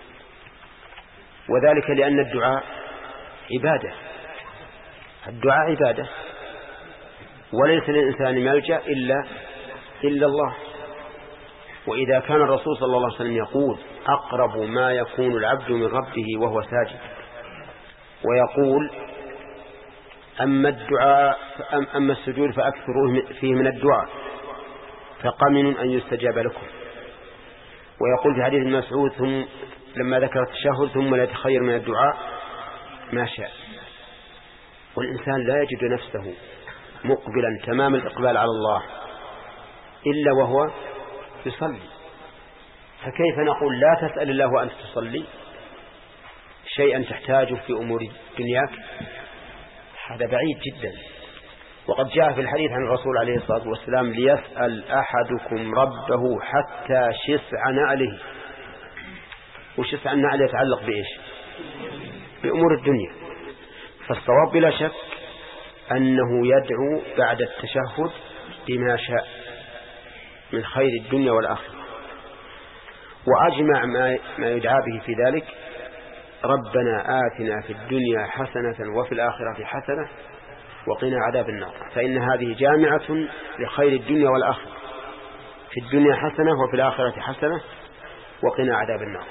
وذلك لأن الدعاء عبادة، الدعاء عبادة، وليس للإنسان ملجأ إلا إلا الله. وإذا كان الرسول صلى الله عليه وسلم يقول أقرب ما يكون العبد من ربه وهو ساجد، ويقول أما الدعاء أما السجود فأكثروه فيه من الدعاء فقمن أن يستجاب لكم، ويقول في حديث ابن مسعود ثم لما ذكر التشهد ثم لا يتخير من الدعاء ما شاء. والإنسان لا يجد نفسه مقبلا تمام الإقبال على الله إلا وهو يصلي، فكيف نقول لا تسأل الله وأنت تصلي شيئا تحتاجه في أمور دنياك؟ هذا بعيد جدا. وقد جاء في الحديث عن الرسول عليه الصلاة والسلام ليسأل أحدكم ربه حتى شسع نعله، وشسع النعل يتعلق بإيش؟ بأمور الدنيا. فالصواب بلا شك أنه يدعو بعد التشهد بما شاء من خير الدنيا والآخرة. وأجمع ما يدعى به في ذلك ربنا آتنا في الدنيا حسنة وفي الآخرة حسنة وقنا عذاب النار، فإن هذه جامعة لخير الدنيا والآخرة، في الدنيا حسنة وفي الآخرة حسنة وقنا عذاب النار.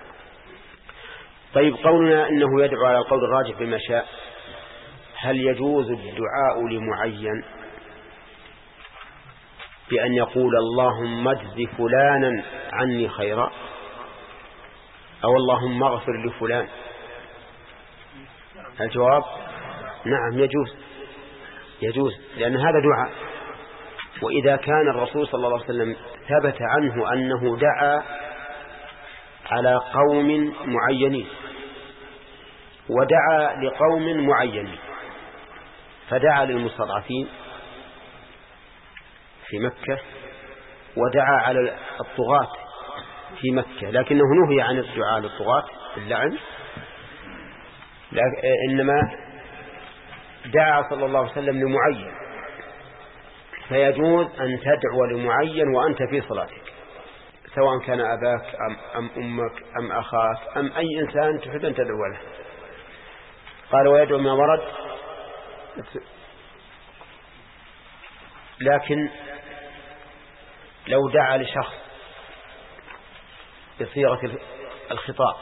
طيب قولنا إنه يدعو على القول الراجح بما شاء، هل يجوز الدعاء لمعين بأن يقول اللهم اجز فلانا عني خيرا، أو اللهم اغفر لفلان؟ الجواب نعم يجوز يجوز لأن هذا دعاء. وإذا كان الرسول صلى الله عليه وسلم ثبت عنه أنه دعا على قوم معينين ودعا لقوم معينين، فدعا للمستضعفين في مكة ودعا على الطغاة في مكة، لكنه نهي عن الدعاء للطغاة باللعن، إنما دعا صلى الله عليه وسلم لمعين. فيجوز أن تدعو لمعين وأنت في صلاتك، سواء كان أباك أم, أم أمك أم أخاك أم أي إنسان تحب أن تدعو له. قال ويدعو ما ورد، لكن لو دعا لشخص بصيغة الخطاب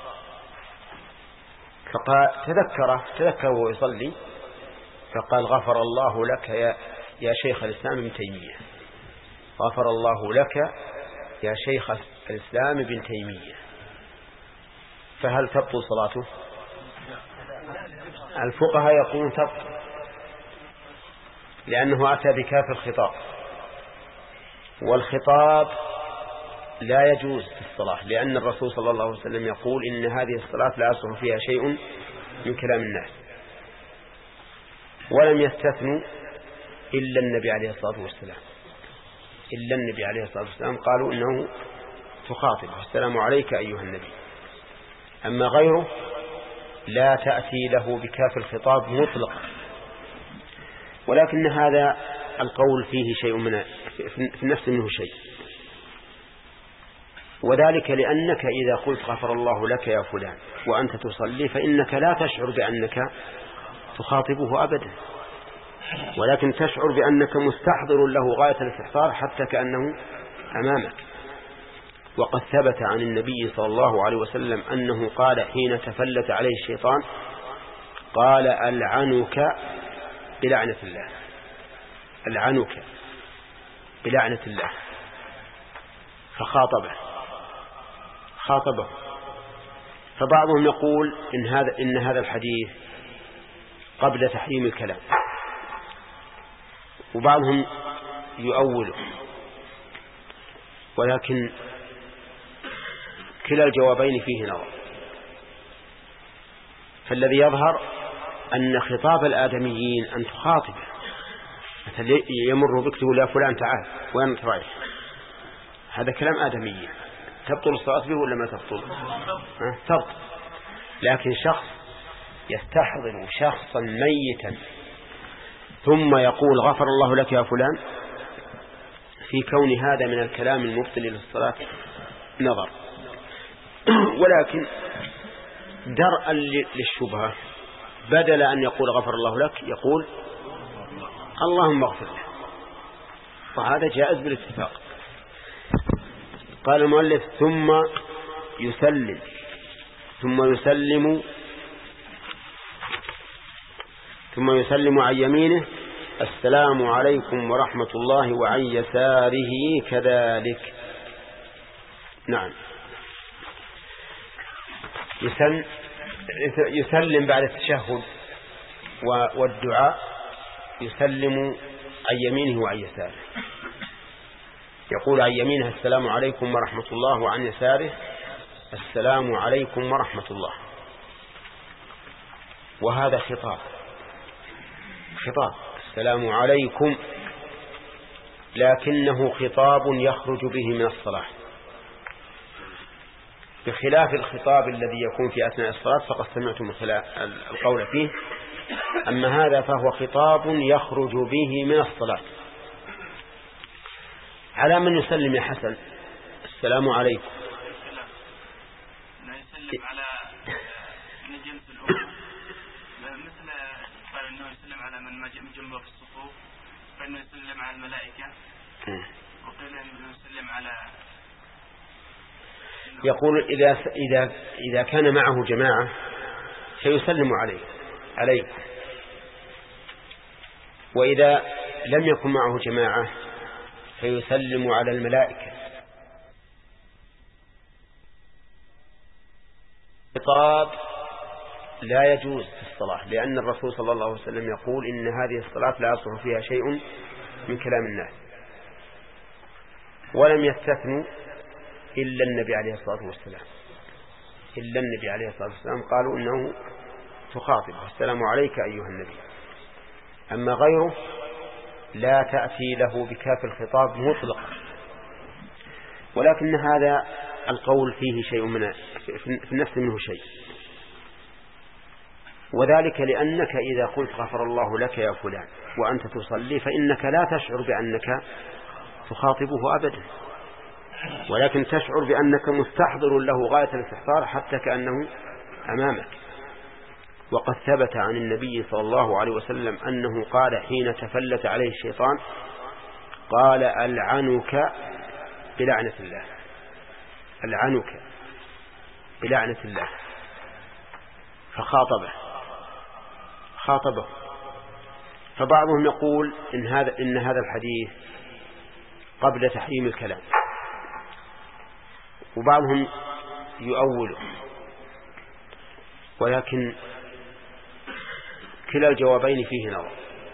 فقال تذكره تذكر وهو يصلي فقال غفر الله لك يا, يا شيخ الإسلام ابن تيمية، غفر الله لك يا شيخ الإسلام ابن تيمية، فهل تبطل صلاته؟ الفقهاء يقولون تبطل، لأنه أتى بكاف الخطاب، والخطاب لا يجوز في الصلاة، لأن الرسول صلى الله عليه وسلم يقول إن هذه الصلاة لا يصح فيها شيء من كلام الناس، ولم يستثنوا إلا النبي عليه الصلاة والسلام إلا النبي عليه الصلاة والسلام قالوا إنه تخاطب السلام عليك أيها النبي، أما غيره لا تأتي له بكاف الخطاب مطلقا. ولكن هذا القول فيه شيء من في النفس منه شيء، وذلك لأنك إذا قلت غفر الله لك يا فلان وأنت تصلي فإنك لا تشعر بأنك تخاطبه أبدا، ولكن تشعر بأنك مستحضر له غاية الاستحضار حتى كأنه أمامك. وقد ثبت عن النبي صلى الله عليه وسلم أنه قال حين تفلت عليه الشيطان قال ألعنك بلعنة الله، ألعنك بلعنة الله، فخاطبه خاطبه. فبعضهم يقول إن هذا إن هذا الحديث قبل تحريم الكلام، وبعضهم يؤوله، ولكن كلا الجوابين فيه نظر. فالذي يظهر أن خطاب الآدميين أن تخاطبه، مثل يمر بك تقول يا فلان تعال وين أنت رايح، هذا كلام آدمي، تبطل الصلاة به ولا ما تبطل؟ تبطل. لكن شخص يستحضر شخصا ميتا ثم يقول غفر الله لك يا فلان، في كون هذا من الكلام المبطل للصلاة نظر. ولكن درءا للشبهة بدل أن يقول غفر الله لك يقول اللهم اغفر له، وهذا جائز بالاتفاق. قال المؤلف ثم يسلم ثم يسلم ثم يسلم عن يمينه السلام عليكم ورحمة الله، وعن يساره كذلك. نعم، يسلم بعد التشهد والدعاء، يسلم عن يمينه وعن يساره، يقول عن يمينه السلام عليكم ورحمة الله، وعن يساره السلام عليكم ورحمة الله. وهذا خطاب خطاب السلام عليكم، لكنه خطاب يخرج به من الصلاة، بخلاف الخطاب الذي يكون في أثناء الصلاة فقد سمعتم القول فيه. أما هذا فهو خطاب يخرج به من الصلاة. على من يسلم يا حسن؟ السلام عليكم. لا يسلم على الجنس الأولى، مثل قال إنه يسلم على من جنبه في الصفوف، فإنه يسلم على الملائكة، وقيل إنه يسلم على. يقول إذا إذا إذا كان معه جماعة فيسلم عليه عليكم، وإذا لم يكن معه جماعة فيسلم على الملائكة. خطاب لا يجوز في الصلاة، لأن الرسول صلى الله عليه وسلم يقول إن هذه الصلاة لا يصح فيها شيء من كلام الناس، ولم يستثنوا إلا النبي عليه الصلاة والسلام إلا النبي عليه الصلاة والسلام قالوا إنه تخاطب السلام عليك أيها النبي. أما غيره لا تأتي له بكاف الخطاب مطلقا. ولكن هذا القول فيه شيء من في النفس منه شيء، وذلك لأنك إذا قلت غفر الله لك يا فلان وأنت تصلي فإنك لا تشعر بأنك تخاطبه أبدا، ولكن تشعر بأنك مستحضر له غاية الاستحضار حتى كأنه أمامك. وقد ثبت عن النبي صلى الله عليه وسلم أنه قال حين تفلت عليه الشيطان قال ألعنك بلعنة الله، ألعنك بلعنة الله، فخاطبه خاطبه. فبعضهم يقول إن هذا إن هذا الحديث قبل تحريم الكلام، وبعضهم يؤوله، ولكن كلا الجوابين فيه نظر.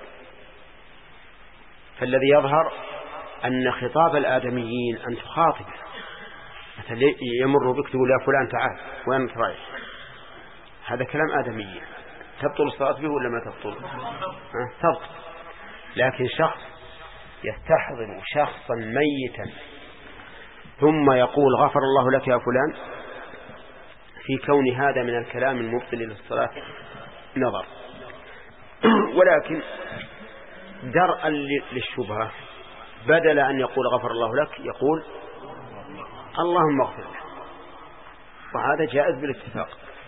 فالذي يظهر أن خطاب الآدميين أن تخاطب، مثل يمر بك تقول يا فلان تعال وين أنت رايح، هذا كلام آدمي، تبطل الصلاة به ولا ما تبطل؟ تبطل. لكن شخص يستحضر شخصا ميتا ثم يقول غفر الله لك يا فلان، في كون هذا من الكلام المبطل للصلاة نظر. ولكن درءا للشبهة بدل أن يقول غفر الله لك يقول اللهم اغفر له، وهذا جائز بالاتفاق.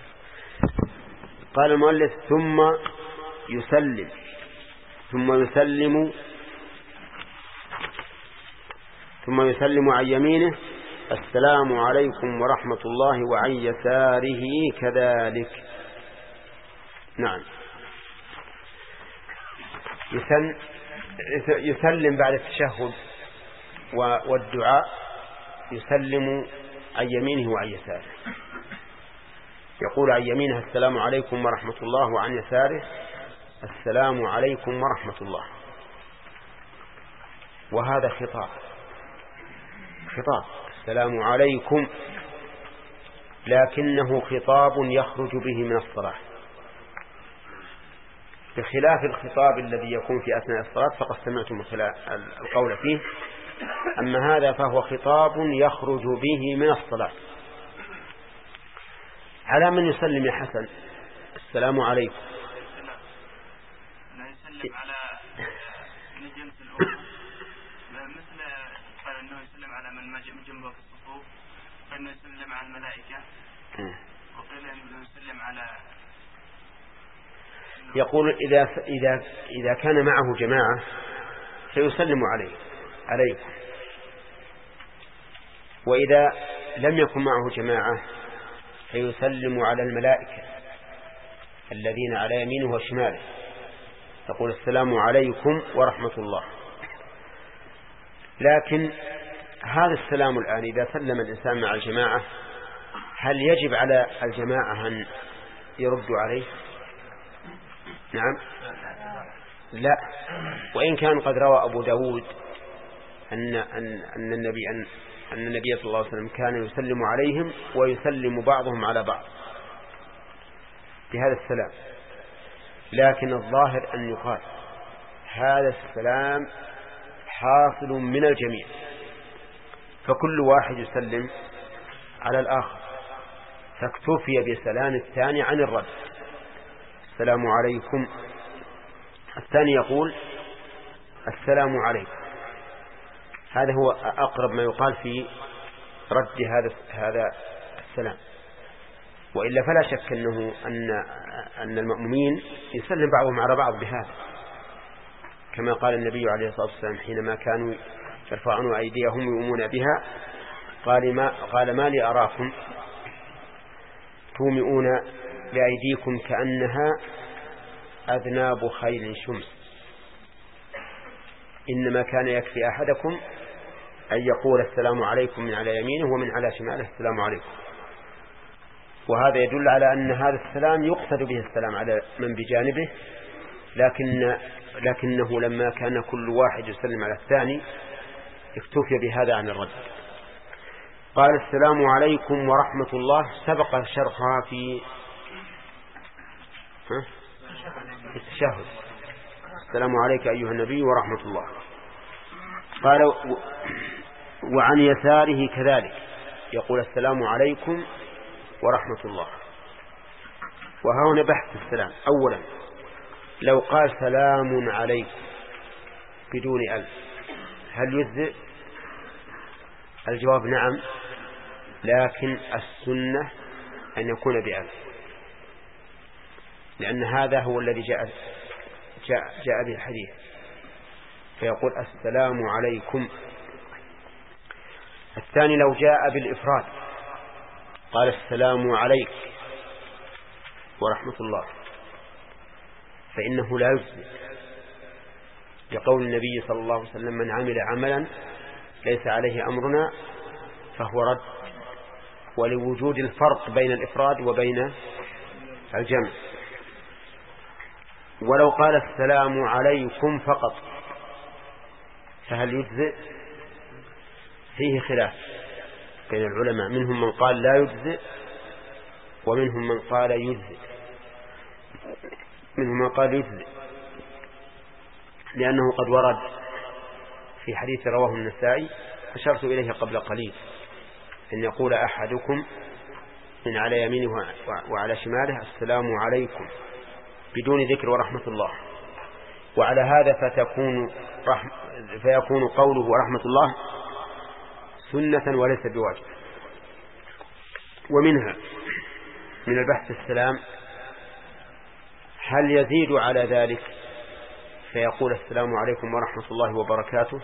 قال المؤلف ثم يسلم ثم يسلم ثم يسلم عن يمينه السلام عليكم ورحمة الله، وعن يساره كذلك. نعم. يسلم بعد التشهد والدعاء، يسلم عن يمينه وعن يساره، يقول عن يمينه السلام عليكم ورحمة الله، وعن يساره السلام عليكم ورحمة الله. وهذا خطاب خطاب السلام عليكم، لكنه خطاب يخرج به من الصلاة، بخلاف الخطاب الذي يكون في أثناء الصلاة فقد سمعتم القول فيه. أما هذا فهو خطاب يخرج به من الصلاة. على من يسلم يا حسن؟ السلام عليكم. لا يسلم على من جنس الأمة، مثل قال أنه يسلم على من جنبه في الصفوف، فإنه يسلم على الملائكة، وقيل أنه يسلم على. يقول إذا إذا إذا كان معه جماعة فيسلم عليه عليكم، وإذا لم يكن معه جماعة فيسلم على الملائكة الذين على يمينه وشماله، تقول السلام عليكم ورحمة الله. لكن هذا السلام الآن إذا سلم الإنسان مع الجماعة هل يجب على الجماعة أن يردوا عليه؟ نعم لا. وإن كان قد روى أبو داود أن, أن, أن, النبي أن, أن النبي صلى الله عليه وسلم كان يسلم عليهم ويسلم بعضهم على بعض بهذا السلام، لكن الظاهر أن يقال هذا السلام حاصل من الجميع، فكل واحد يسلم على الآخر، فاكتفي بسلام الثاني عن الرد. السلام عليكم، الثاني يقول السلام عليكم. هذا هو أقرب ما يقال في رد هذا هذا السلام، وإلا فلا شك أنه أن أن المؤمنين يسلم بعضهم على بعض بهذا، كما قال النبي عليه الصلاة والسلام حينما كانوا يرفعون أيديهم يؤمنون بها قال ما قال ما لي أراكم تومئون بأيديكم كأنها أذناب خيل شمس، إنما كان يكفي أحدكم أن يقول السلام عليكم من على يمينه ومن على شماله السلام عليكم. وهذا يدل على أن هذا السلام يقصد به السلام على من بجانبه، لكن لكنه لما كان كل واحد يسلم على الثاني اكتفي بهذا عن الرد. قال السلام عليكم ورحمة الله، سبق شرحها في التشهد. السلام عليك أيها النبي ورحمة الله. قال وعن يساره كذلك، يقول السلام عليكم ورحمة الله. وهنا بحث السلام. أولا لو قال سلام عليكم بدون ألف هل يجزئ؟ الجواب نعم، لكن السنة أن يكون بألف، لأن هذا هو الذي جاء جاء, جاء به الحديث، فيقول السلام عليكم. الثاني لو جاء بالإفراد قال السلام عليك ورحمة الله فإنه لا يجزئ، لقول النبي صلى الله عليه وسلم من عمل عملا ليس عليه أمرنا فهو رد، ولوجود الفرق بين الإفراد وبين الجمع. ولو قال السلام عليكم فقط فهل يجزئ؟ فيه خلاف بين العلماء، منهم من قال لا يجزئ ومنهم من قال يجزئ منهم من قال يجزئ لأنه قد ورد في حديث رواه النسائي أشرت إليه قبل قليل أن يقول أحدكم من على يمينه وعلى شماله السلام عليكم بدون ذكر ورحمة الله، وعلى هذا فتكون رحم فيكون قوله ورحمة الله سنة وليس بواجب. ومنها من البحث السلام هل يزيد على ذلك فيقول السلام عليكم ورحمة الله وبركاته؟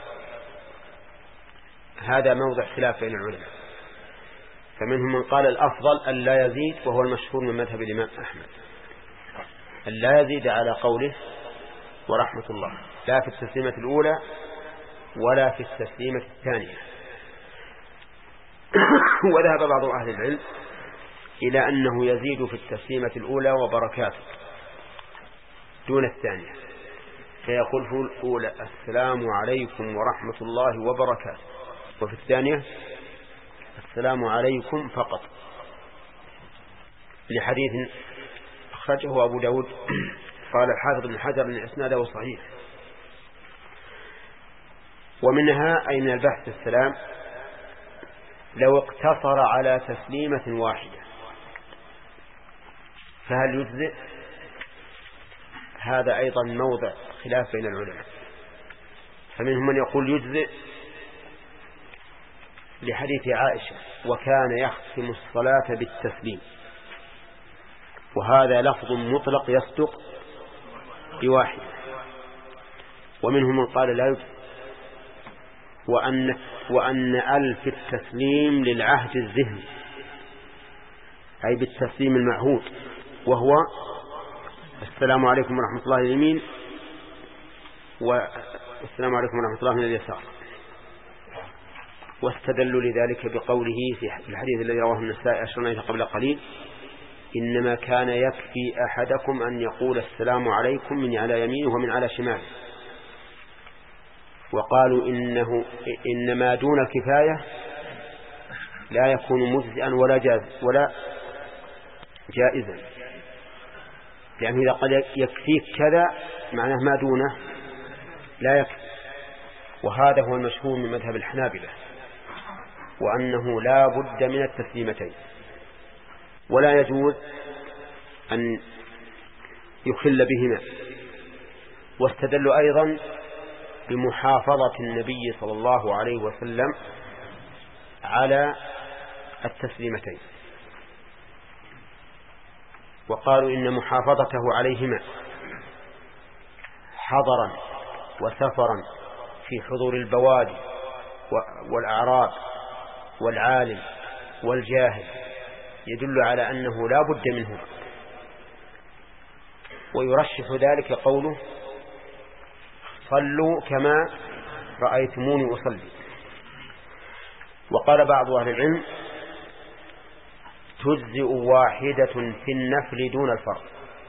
هذا موضع خلاف بين العلماء، فمنهم من قال الأفضل أن لا يزيد، وهو المشهور من مذهب الإمام أحمد، أن لا يزيد على قوله ورحمة الله، لا في التسليمة الأولى ولا في التسليمة الثانية. وذهب بعض أهل العلم إلى أنه يزيد في التسليمة الأولى وبركاته دون الثانية، فيقول في الأولى السلام عليكم ورحمة الله وبركاته، وفي الثانية السلام عليكم فقط، لحديث أخرجه أبو داود قال الحافظ بن حجر أن إسناده صحيح. ومنها أي من البحث السلام لو اقتصر على تسليمة واحدة فهل يجزئ؟ هذا أيضا موضع خلاف بين العلماء، فمنهم من يقول يجزئ لحديث عائشة وكان يختم الصلاة بالتسليم، وهذا لفظ مطلق يصدق بواحد. ومنهم من قال لا يجزئ، وأن, وأن ألف التسليم للعهد الذهني أي بالتسليم المعهود، وهو السلام عليكم ورحمة الله اليمين والسلام عليكم ورحمة الله من اليسار. واستدلوا لذلك بقوله في الحديث الذي رواه النسائي أشرنا قبل قليل إنما كان يكفي أحدكم أن يقول السلام عليكم من على يمينه ومن على شماله. وقالوا إنه إنما دون الكفاية لا يكون مجزئا ولا جاز ولا جائزا، يعني إذا قال يكفيك كذا معناه ما دونه لا يكفي. وهذا هو المشهور من مذهب الحنابلة، وأنه لا بد من التسليمتين ولا يجوز أن يخل بهما. واستدلوا أيضا بمحافظة النبي صلى الله عليه وسلم على التسليمتين، وقالوا إن محافظته عليهما حضرا وسفرا في حضور البوادي والأعراب والعالم والجاهل يدل على أنه لا بد منه. ويرشح ذلك قوله صلوا كما رأيتموني أصلي. وقال بعض أهل العلم تجزئ واحدة في النفل دون الفرض،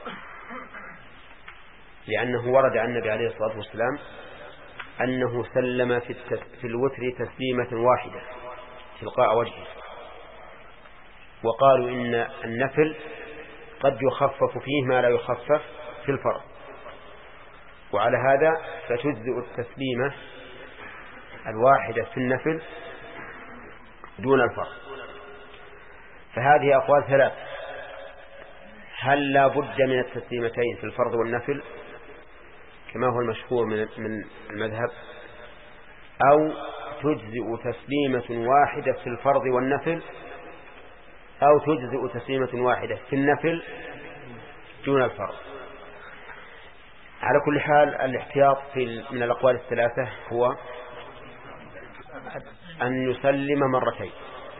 لأنه ورد عن النبي عليه الصلاة والسلام أنه سلم في, في الوتر تسليمة واحدة تلقاء وجهه. وقالوا إن النفل قد يخفف فيه ما لا يخفف في الفرض، وعلى هذا فتجزئ التسليمة الواحدة في النفل دون الفرض. فهذه أقوال ثلاث: هل لا بد من التسليمتين في الفرض والنفل كما هو المشهور من من المذهب، أو تجزئ تسليمة واحدة في الفرض والنفل، أو تجزئ تسليمة واحدة في النفل دون الفرض. على كل حال الاحتياط في من الأقوال الثلاثة هو أن يسلم مرتين،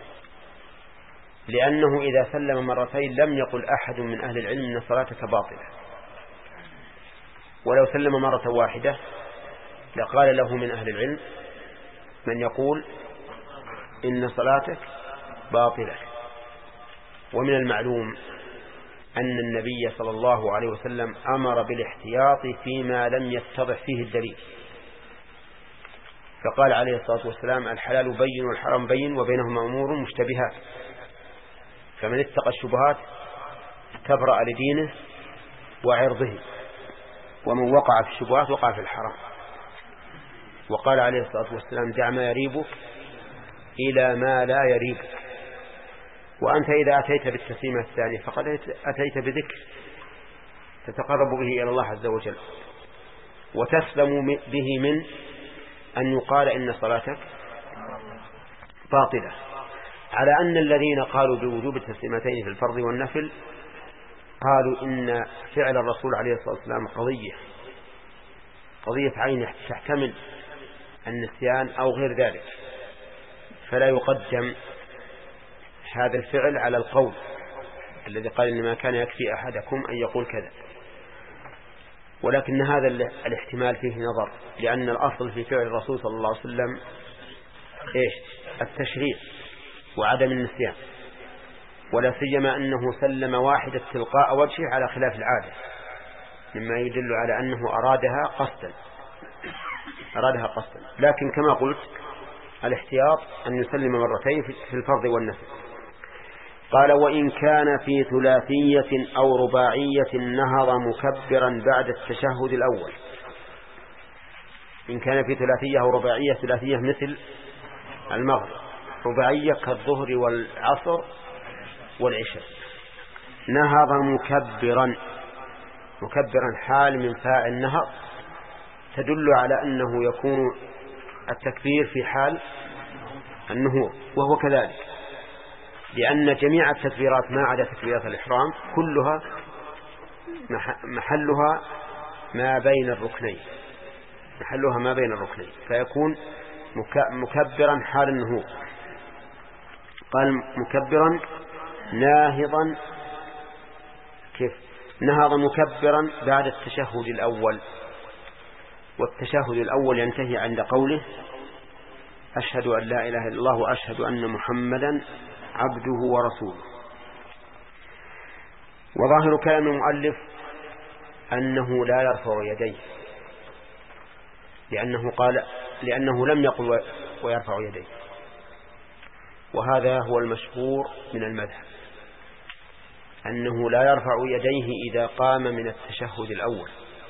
لأنه إذا سلم مرتين لم يقل أحد من أهل العلم أن صلاتك باطلة، ولو سلم مرة واحدة لقال له من أهل العلم من يقول إن صلاتك باطلة. ومن المعلوم أن النبي صلى الله عليه وسلم أمر بالاحتياط فيما لم يتضح فيه الدليل، فقال عليه الصلاة والسلام الحلال بين والحرام بين وبينهما أمور مشتبهات، فمن اتقى الشبهات استبرأ لدينه وعرضه، ومن وقع في الشبهات وقع في الحرام. وقال عليه الصلاة والسلام دع ما يريبك إلى ما لا يريبك. وأنت إذا أتيت بالتسليمة الثانية فقد أتيت بذكر تتقرب به إلى الله عز وجل، وتسلم به من أن يقال إن صلاتك باطلة، على أن الذين قالوا بوجوب التسليمتين في الفرض والنفل قالوا إن فعل الرسول عليه الصلاة والسلام قضية قضية عين تحتمل النسيان أو غير ذلك، فلا يقدم هذا الفعل على القول الذي قال إنما كان يكفي أحدكم أن يقول كذا. ولكن هذا الاحتمال فيه نظر، لأن الأصل في فعل الرسول صلى الله عليه وسلم إيش؟ التشريع وعدم النسيان، ولا سيما أنه سلم واحدة تلقاء وجهه على خلاف العادة، مما يدل على أنه أرادها قصدا أرادها قصدا لكن كما قلت الاحتياط أن يسلم مرتين في الفرض والنفل. قال: وإن كان في ثلاثية أو رباعية نهض مكبرا بعد التشهد الأول. إن كان في ثلاثية أو رباعية، ثلاثية مثل المغرب، رباعية كالظهر والعصر والعشاء. نهض مكبرا، مكبرا حال من فاعل نهض تدل على أنه يكون التكبير في حال النهوض، وهو كذلك، لأن جميع التكبيرات ما عدا تكبيرات الإحرام كلها محلها ما بين الركنين محلها ما بين الركنين فيكون مكبرا حال النهوض. قال مكبرا ناهضا، كيف؟ نهض مكبرا بعد التشهد الأول، والتشهد الأول ينتهي عند قوله: أشهد أن لا إله إلا الله وأشهد أن محمدا عبده ورسوله. وظاهر كلام المؤلف أنه لا يرفع يديه، لأنه قال لأنه لم يقل ويرفع يديه، وهذا هو المشهور من المذهب، أنه لا يرفع يديه إذا قام من التشهد الأول،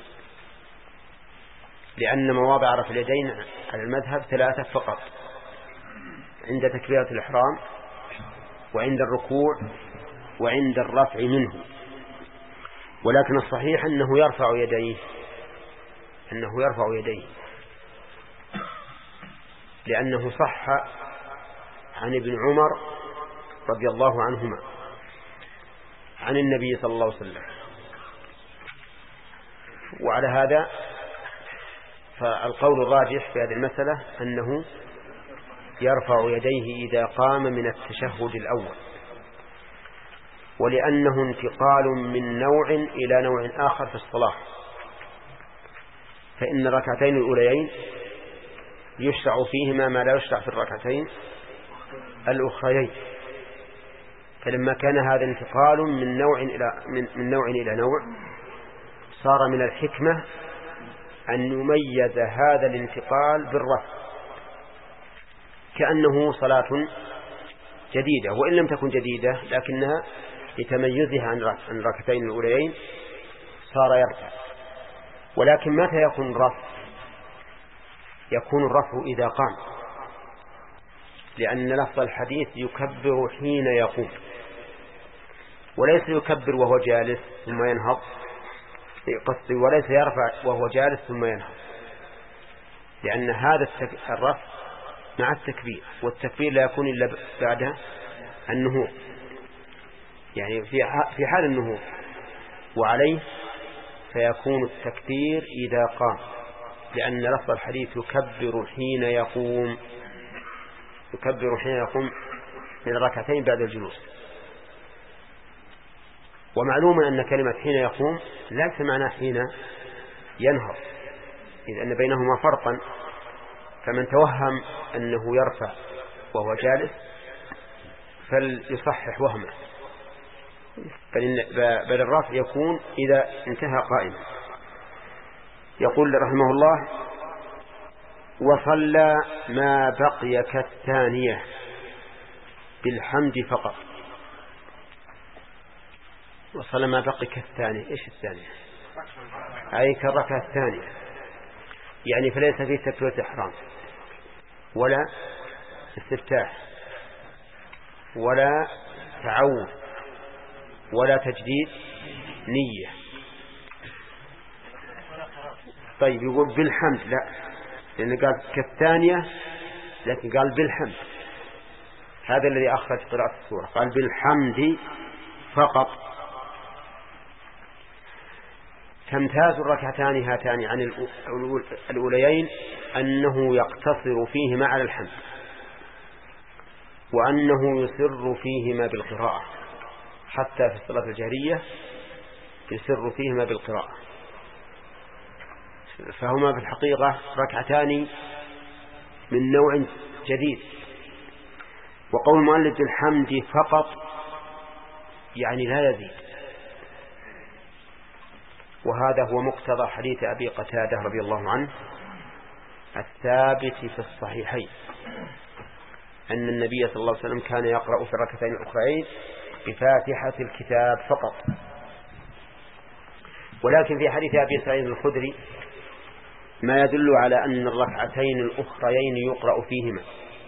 لأن مواضع رفع اليدين على المذهب ثلاثة فقط: عند تكبيرة الإحرام، وعند الركوع، وعند الرفع منه. ولكن الصحيح أنه يرفع يديه أنه يرفع يديه لأنه صح عن ابن عمر رضي الله عنهما عن النبي صلى الله عليه وسلم. وعلى هذا فالقول الراجح في هذه المسألة أنه يرفع يديه إذا قام من التشهد الأول، ولأنه انتقال من نوع إلى نوع آخر في الصلاة، فإن الركعتين الأوليين يشرع فيهما ما لا يشرع في الركعتين الأخرين، فلما كان هذا انتقال من نوع إلى من, من نوع إلى نوع صار من الحكمة أن يميز هذا الانتقال بالرفع، كأنه صلاة جديدة، وإن لم تكن جديدة لكنها لتميزها عن الركعتين الأوليين صار يرفع. ولكن متى يكون الرفع؟ يكون الرفع إذا قام، لأن لفظ الحديث يكبر حين يقوم، وليس يكبر وهو جالس ثم ينهض، قصدي وليس يرفع وهو جالس ثم ينهض، لأن هذا الرفع مع التكبير، والتكبير لا يكون إلا بعد النهوض، يعني في حال النهوض، وعليه فيكون التكبير إذا قام، لأن لفظ الحديث يكبر حين يقوم يكبر حين يقوم من الركعتين بعد الجلوس. ومعلوم أن كلمة حين يقوم ليس معناه حين ينهض، إذ أن بينهما فرقا، فمن توهم أنه يرفع وهو جالس فليصحح وهمه، بل الرفع يكون إذا انتهى قائما. يقول رحمه الله: وصلى ما بقي كالثانية بالحمد فقط. وصلى ما بقي كالثانية، إيش الثانية؟ أي كالركعة الثانية، يعني فليس فيه تكبيرة إحرام ولا استفتاح ولا تعوذ ولا تجديد نية طيب يقول بالحمد، لا، لأنه قال كالثانية لكن قال بالحمد. هذا الذي أخرج قراءة السورة، قال بالحمد فقط. تمتاز الركعتان هاتان عن الأوليين أنه يقتصر فيهما على الحمد، وأنه يسر فيهما بالقراءة، حتى في الصلاة الجهرية يسر فيهما بالقراءة. فهما في الحقيقة ركعتان من نوع جديد. وقول المؤلف بالحمد فقط يعني لا يزيد، وهذا هو مقتضى حديث أبي قتادة رضي الله عنه الثابت في الصحيحين أن النبي صلى الله عليه وسلم كان يقرأ في الركعتين الأخرين بفاتحة الكتاب فقط. ولكن في حديث أبي سعيد الخدري ما يدل على أن الركعتين الأخرين يقرأ فيهما،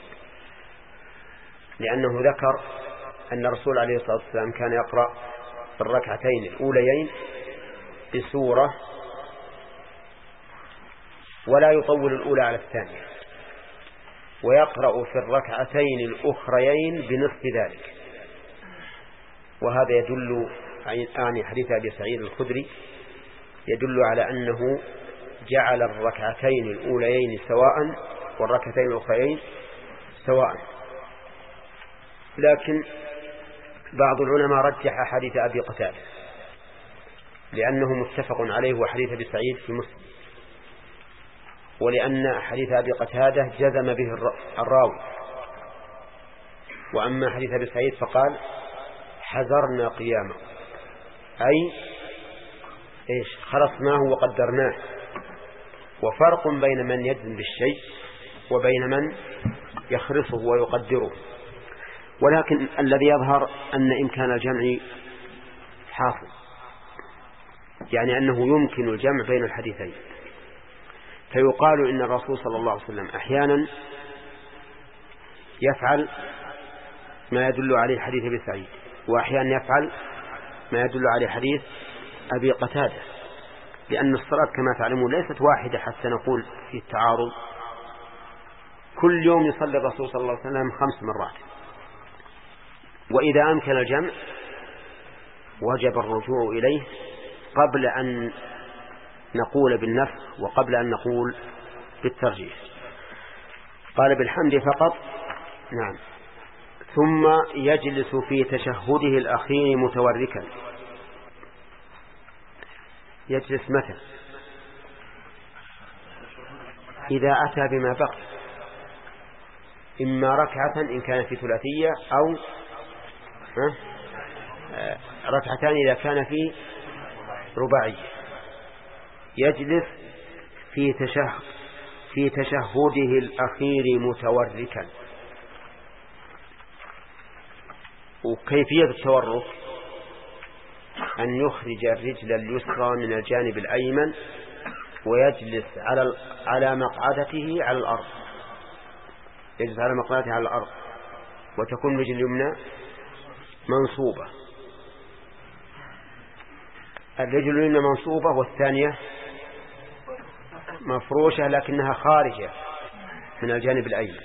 لأنه ذكر أن الرسول عليه الصلاة والسلام كان يقرأ في الركعتين الأوليين بسورة ولا يطول الأولى على الثانية، ويقرأ في الركعتين الأخرين بنصف ذلك. وهذا يدل عن حديث أبي سعيد الخدري يدل على أنه جعل الركعتين الأوليين سواء والركعتين الأخرين سواء. لكن بعض العلماء رجح حديث أبي قتادة لأنه متفق عليه وحديث أبي سعيد في مسلم، ولأن حديث أبي قتادة جزم به الراوي. وأما حديث أبي سعيد فقال حذرنا قيامه، أي إيش خلصناه وقدرناه. وفرق بين من يجزم بالشيء وبين من يخرصه ويقدره. ولكن الذي يظهر أن إمكان الجمع حاصل، يعني أنه يمكن الجمع بين الحديثين. فيقال إن الرسول صلى الله عليه وسلم أحيانا يفعل ما يدل عليه حديث أبي سعيد، وأحيانا يفعل ما يدل عليه حديث أبي قتادة، لأن الصلاة كما تعلمون ليست واحدة حتى نقول في التعارض. كل يوم يصلي الرسول صلى الله عليه وسلم خمس مرات، وإذا أمكن الجمع وجب الرجوع إليه قبل أن نقول بالنفخ وقبل أن نقول بالترجيح. قال بالحمد فقط. نعم. ثم يجلس في تشهده الأخير متوركا. يجلس متى؟ إذا أتى بما بقي، إما ركعة إن كان في ثلاثية أو ركعتان إذا كان في رباعية. يجلس في تشهد في تشهده الأخير متوركا. وكيفية التورك أن يخرج الرجل اليسرى من الجانب الأيمن ويجلس على على مقعدته على الأرض، يجلس على مقعدته على الأرض، وتكون الرجل اليمنى منصوبة، الرجل اليمنى منصوبة والثانية مفروشة لكنها خارجة من الجانب الأيمن.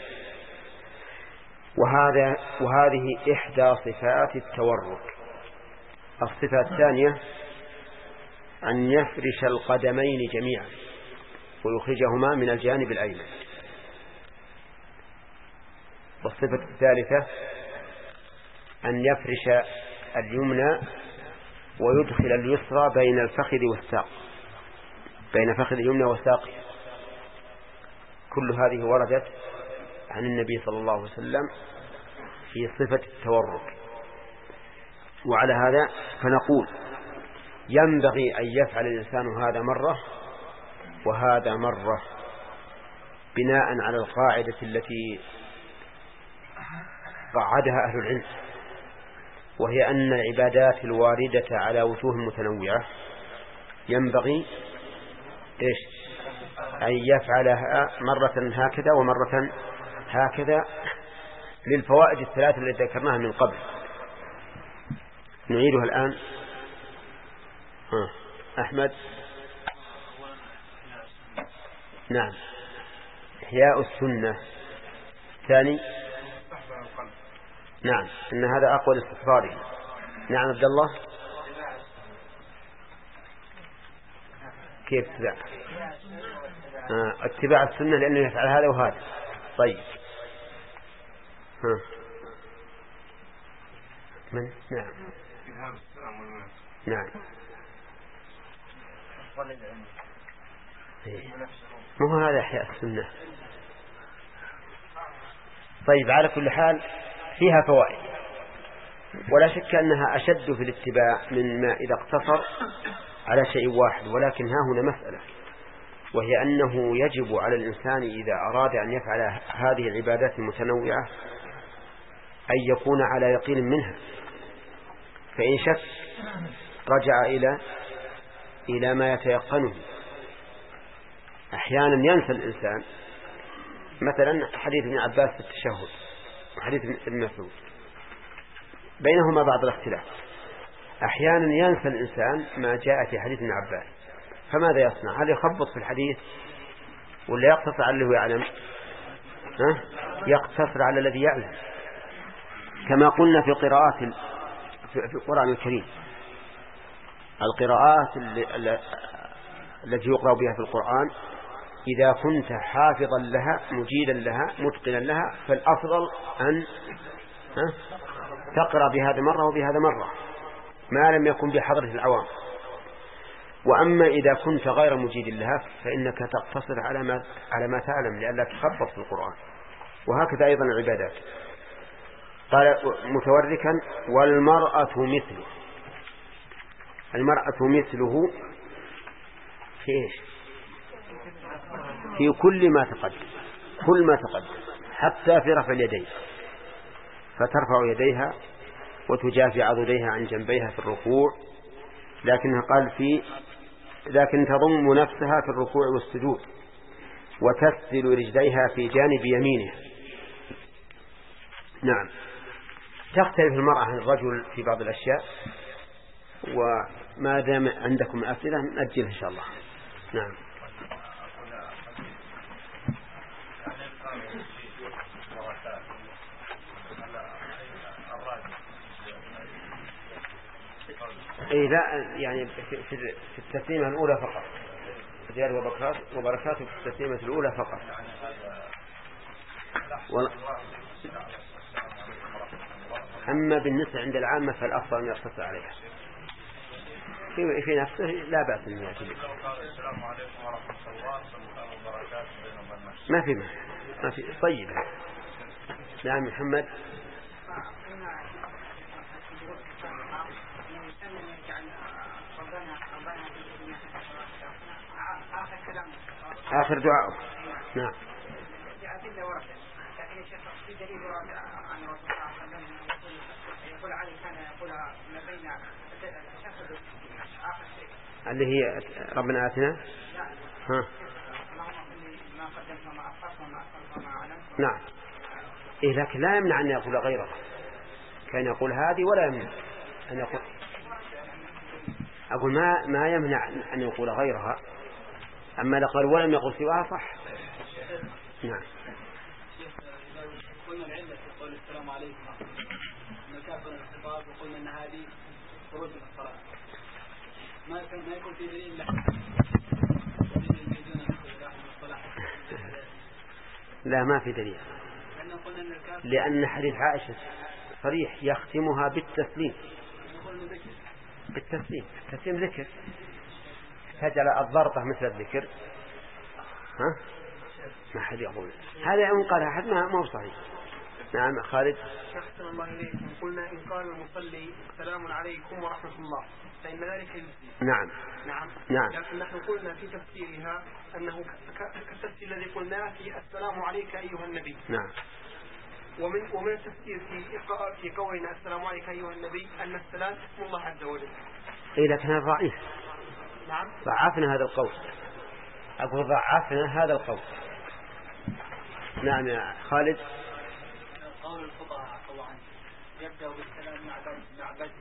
وهذا وهذه إحدى صفات التورك. الصفة الثانية أن يفرش القدمين جميعا ويخرجهما من الجانب الأيمن. والصفة الثالثة أن يفرش اليمنى ويدخل اليسرى بين الفخذ والساق، بين فخذ اليمنى والساق. كل هذه وردت عن النبي صلى الله عليه وسلم في صفة التورك. وعلى هذا فنقول ينبغي أن يفعل الإنسان هذا مرة وهذا مرة، بناء على القاعدة التي قعدها أهل العلم، وهي أن العبادات الواردة على وجوه متنوعة ينبغي إيش أن يفعلها مرة هكذا ومرة هكذا للفوائد الثلاث التي ذكرناها من قبل. نعيدها الآن. ها. أحمد. نعم إحياء السنة. ثاني نعم إن هذا أقوى الاستحضار. نعم عبد الله كيف اتباع آه. اتباع السنة لأنه يفعل هذا وهذا. طيب ها. من نعم نعم ما هو هذا إحياء السنة. طيب على كل حال فيها فوائد ولا شك أنها أشد في الاتباع من ما إذا اقتصر على شيء واحد. ولكن ها هنا مسألة وهي أنه يجب على الإنسان إذا أراد أن يفعل هذه العبادات المتنوعة أن يكون على يقين منها. فإن شك رجع إلى إلى ما يتيقنه. أحيانا ينسى الإنسان مثلا حديث ابن عباس في التشهد وحديث ابن مسعود بينهما بعض الاختلاف. أحيانا ينسى الإنسان ما جاء في حديث ابن عباس فماذا يصنع؟ هل يخبط في الحديث ولا يقتصر على اللي يعلم؟ ها؟ يقتصر على الذي يعلم كما قلنا في قراءات في القرآن الكريم. القراءات التي يقرأ بها في القرآن إذا كنت حافظا لها مجيدا لها متقنا لها فالأفضل أن تقرأ بهذا مرة وبهذا مرة ما لم يكن بحضرة العوام. وأما إذا كنت غير مجيد لها فإنك تقتصر على ما على ما تعلم لئلا تخبط في القرآن. وهكذا أيضا العبادات. قال متوركا والمرأة مثله. المرأة مثله في إيش؟ في كل ما تقدم كل ما تقدم حتى في رفع اليدين فترفع يديها وتجافي عضديها عن جنبيها في الركوع. لكنها قال في لكن تضم نفسها في الركوع والسجود وتسدل رجليها في جانب يمينها. نعم تختلف المرأة عن الرجل في بعض الأشياء وما دام عندكم أسئلة نأجل إن شاء الله. نعم إيه لا يعني في التسليمة الأولى فقط زيادة وبركات وبركاته في التسليمة الأولى فقط. أما بالنسبة عند العامة فالأفضل أن يقتصر عليها في في نفسه لا بأس أن يأتي. ما في ما ما في طيب. نعم محمد آخر دعاء. نعم اللي هي ربنا آتنا ها نعم إيه لكن لا يمنع أن يقول غيرها. كان يقول هذه ولا يمنع أن يقول أقول ما ما يمنع أن يقول غيرها. أما لقال ولم يقل سواها صح. نعم قلنا العلة في قول السلام عليكم نكافر الخطاب وقلنا أن هذه خروج من الصلاة ما يكون ما يكون في دليل له لا ما في دليل لأن حديث عائشة صريح يختمها بالتسليم بالتسليم التسليم ذكر تجعل الضرطة مثل الذكر. ها ما حد يقول هذا يوم قال أحد ما ما هو صحيح. نعم خالد أحسن الله إليكم. قلنا إن قال المصلي السلام عليكم ورحمة الله فإن ذلك يجزي. نعم نعم نعم لكن نحن قلنا في تفسيرها أنه كالتفسير الذي قلناه في السلام عليك أيها النبي. نعم ومن ومن التفسير في في قولنا السلام عليك أيها النبي أن السلام اسم الله عز وجل. إيه لكنها ضعيف. نعم ضعفنا هذا القول. أقول ضعفنا هذا القول. نعم يا خالد. قول الفقهاء طبعا يبدأ بالسلام مع مع بدء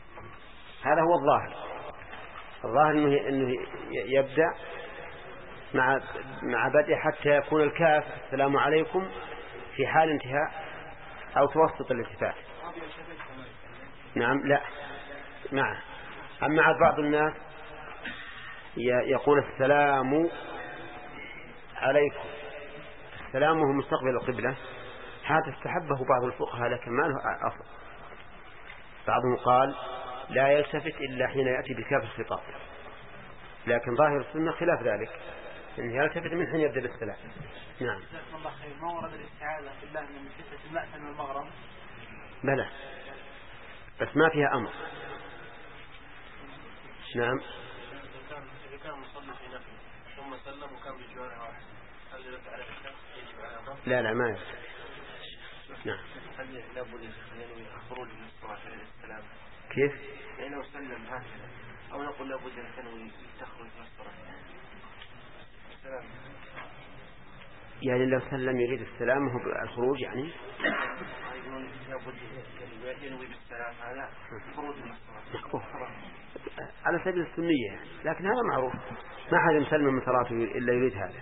هذا هو الظاهر. الظاهر إنه إنه يبدأ مع مع بدء حتى يكون الكاف السلام عليكم في حال انتهاء أو توسط الالتفات. نعم لا معه. أما بعض الناس يقول السلام عليكم، السلام هو مستقبل القبلة، هذا استحبه بعض الفقهاء لكن ما له أصل. بعضهم قال لا يلتفت إلا حين يأتي بكاف الخطاب، لكن ظاهر السنة خلاف ذلك، إنه يلتفت من حين يبدأ بالسلام. نعم. الله خير. ما ورد الاستعاذة بالله من فتنة المأثم والمغرم؟ بلى، بس ما فيها أمر. نعم. إذا كان مصلي في نفسه ثم سلم وكان بجواره واحد، هل يرد على الشخص يجب على أمر؟ لا لا ما يرد. نعم. هل لابد من الخروج من الصلاة عليه السلام؟ كيف؟ يعني لو سلم هكذا أو نقول لابد أن تنوي تخرج من الصلاة السلام؟ يعني لو سلم يريد السلام هو الخروج يعني؟ يقولون لابد ينوي بالسلام هذا خروج من الصلاة على سبيل السنية، لكن هذا معروف، ما حد يسلم من صلاته إلا يريد هذا.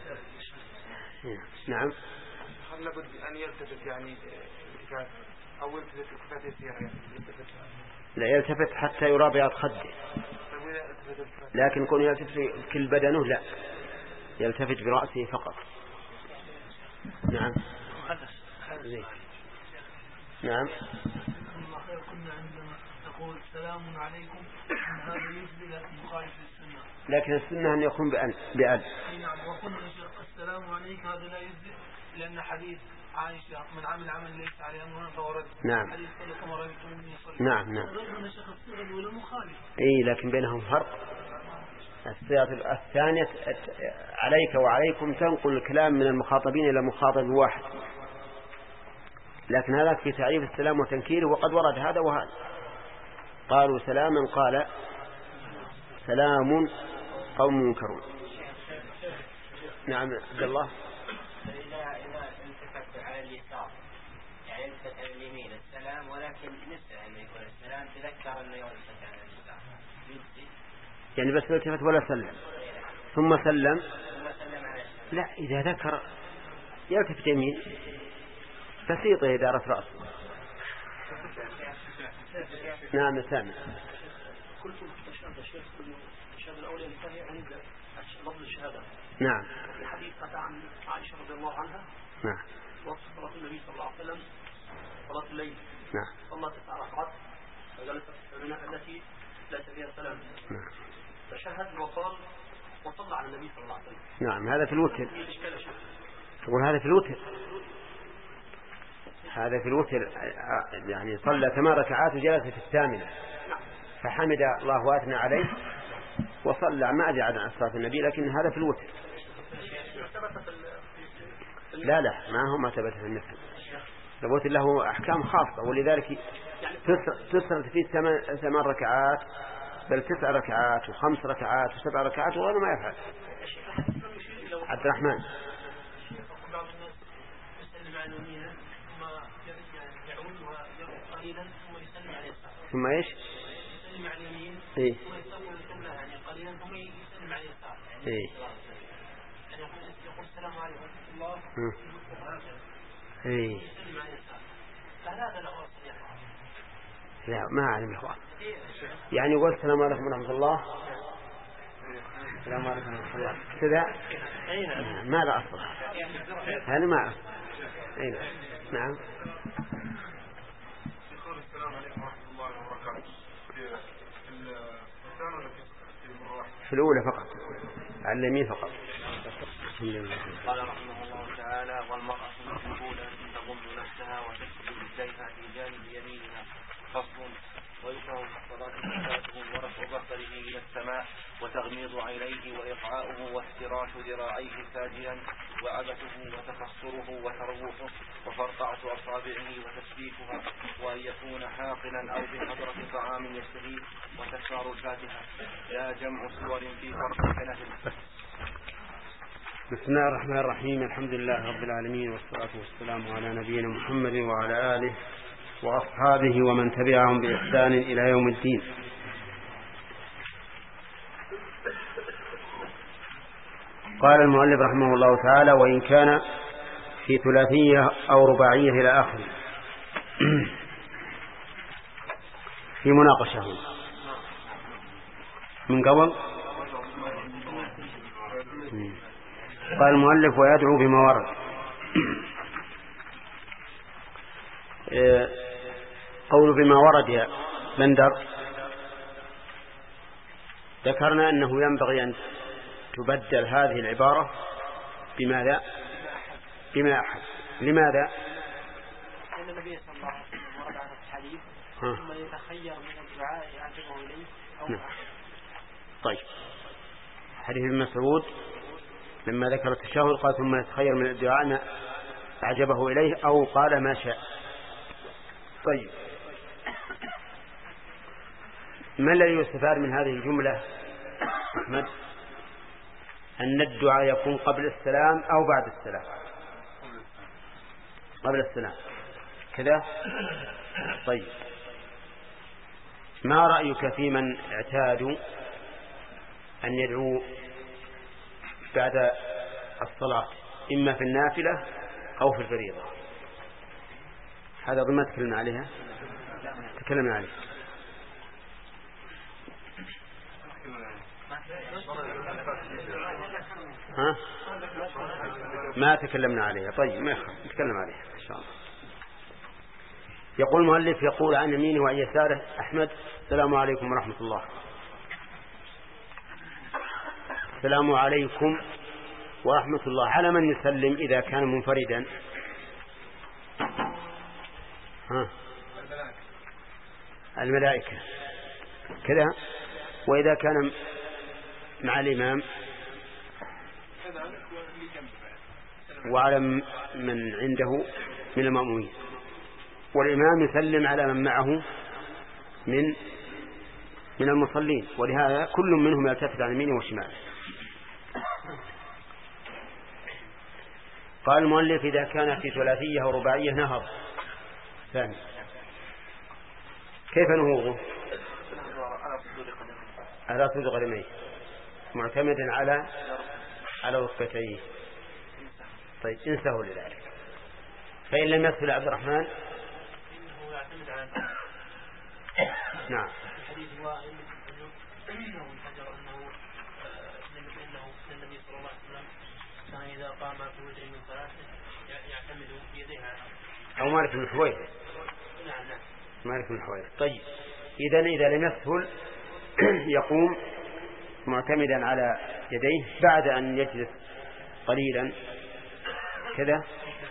نعم. هل لابد أن يلتفت يعني أو يلتفت التفات يسير يعني يلتفت؟ لا يلتفت حتى يرى بياض خده، لكن كون يلتفت كل بدنه لا، يلتفت برأسه فقط. نعم. زي. نعم. كنا عندما تقول سلام عليكم هذا يجزي لكن مخالف للسنة، لكن السنة أن يكون بأل بأل. نعم. وقلنا السلام عليك هذا لا يجزي لأن حديث عائشة من عمل عمل ليس عليه أمرنا فورد. نعم. حديث صلى كما رأيتم يصلي. نعم نعم. رغم شيخ الصيغ ولا مخالف. إيه لكن بينهم فرق. الصيغة الثانية عليك وعليكم تنقل الكلام من المخاطبين إلى مخاطب واحد، لكن هذا في تعريف السلام وتنكيره، وقد ورد هذا وهذا. قالوا سلاما قال سلام قوم منكرون. نعم عبد الله. إذا إذا التفت على اليسار يعني التفت على اليمين السلام، ولكن نسأل أن يقول السلام تذكر أنه يلتفت على اليسار يعني بس التفت ولا سلم ثم سلم؟ ثم سلم على الشمال. لا إذا ذكر يلتفت يمين بسيطة إدارة رأس. نعم سامع. كل الشهادة الشيخ الشهادة الأولى ينتهي عند لفظ الشهادة. نعم. في حديث أتى عن عائشة رضي الله عنها. نعم. وصف صلاة النبي صلى الله عليه وسلم صلاة الليل. نعم. صلى تسع ركعات وجلس في البناء التي ليس فيها سلام. نعم. فشهد وقال وصلى على النبي صلى الله عليه وسلم. نعم هذا في الوتر. تقول هذا في الوتر. هذا في الوتر يعني صلى ثمان ركعات وجلس في الثامنة فحمد الله وأثنى عليه وصلى ما أدري عن صلاة النبي، لكن هذا في الوتر. لا لا ما هو ما ثبت في المثل. الوتر له أحكام خاصة، ولذلك تسرد فيه ثمان ركعات بل تسع ركعات وخمس ركعات وسبع ركعات وغيره ما يفعل. عبد الرحمن. ثم ايش؟ يسلم على اليمين ايه ثم يستقبل القبلة يعني قليلا ثم يسلم على اليسار. ايه يعني يقول السلام عليكم ورحمة الله. ايه يسلم على اليسار. فهل هذا له أصل يا اخوان؟ لا ما أعلم يا اخوان. يعني يقول السلام عليكم ورحمة الله. السلام عليكم ورحمة الله كذا ما لا أصل، هذا ما أصل. اي نعم. السلام عليكم ورحمة الله وبركاته. في الأولى فقط على اليمين فقط. قال رحمه الله تعالى: والمرأة مسؤولة أن تضم نفسها وتسجد رجليها في جانب يمينها. فصل: ويكره في الصلاة صلاته ورفع بصره إلى السماء وتغميض عينيه وإقعاؤه وافتراش ذراعيه ساجدا وعبثه وتفسره وتروحه وفرقعة أصابعه وتسبيحها، وأن يكون حاقنا أو بحضرة طعام يشتهيه وتكرار الفاتحة، لا جمع سور في فرق كنفل. بسم الله الرحمن الرحيم. الحمد لله رب العالمين والصلاة والسلام على نبينا محمد وعلى آله وأصحابه ومن تبعهم بإحسان إلى يوم الدين. قال المؤلف رحمه الله تعالى: وإن كان في ثلاثية أو رباعية إلى آخره. في مناقشة من قبل. قال المؤلف: ويدعو بما ورد. قول بما ورد يا بندر، ذكرنا أنه ينبغي أن تبدل هذه العبارة بماذا؟ بما أحد. لماذا؟ لأن النبي صلى الله عليه وسلم ورد على الحديث ثم يتخير من الدعاء يعجبه إليه أو ما أحد. طيب، حديث ابن مسعود لما ذكر التشهد قال: ثم يتخير من الدعاء ما أعجبه إليه أو قال ما شاء. طيب، ما الذي يستفاد من هذه الجملة أحمد؟ أن الدعاء يكون قبل السلام أو بعد السلام. قبل السلام كذا. طيب، ما رأيك في من اعتادوا أن يدعو بعد الصلاة إما في النافلة أو في الفريضة؟ هذا ضمن تكلمنا عليها. تكلمنا عليه. ها؟ ما تكلمنا عليها. طيب، ما يخاف نتكلم عليها إن شاء الله. يقول المؤلف: يقول عن يمينه وعن يساره أحمد: السلام عليكم ورحمة الله. السلام عليكم ورحمة الله. على من يسلم إذا كان منفردا؟ ها؟ الملائكة كذا. وإذا كان مع الإمام وعلى من عنده من المأمومين، والإمام يسلم على من معه من من المصلين، ولهذا كل منهم يلتفت عن يمينه وشماله. قال المؤلف: إذا كان في ثلاثية أو رباعية نهض. ثاني، كيف نهوضه؟ على صدق قدميه معتمدا على على ركبتيه. طيب، انسه لذلك. فإن لم يسهل عبد الرحمن إنه يعتمد على نعم. الحديث هو إنه الحجر أنه إنه النبي صلى الله عليه وسلم كان إذا قام في وجه من صلاته يعتمد بيديها. أو مالك بن حويرث. نعم نعم. مالك بن حويرث. طيب، إذا إذا لم يسهل يقوم معتمدا على يديه بعد أن يجلس قليلا كذا،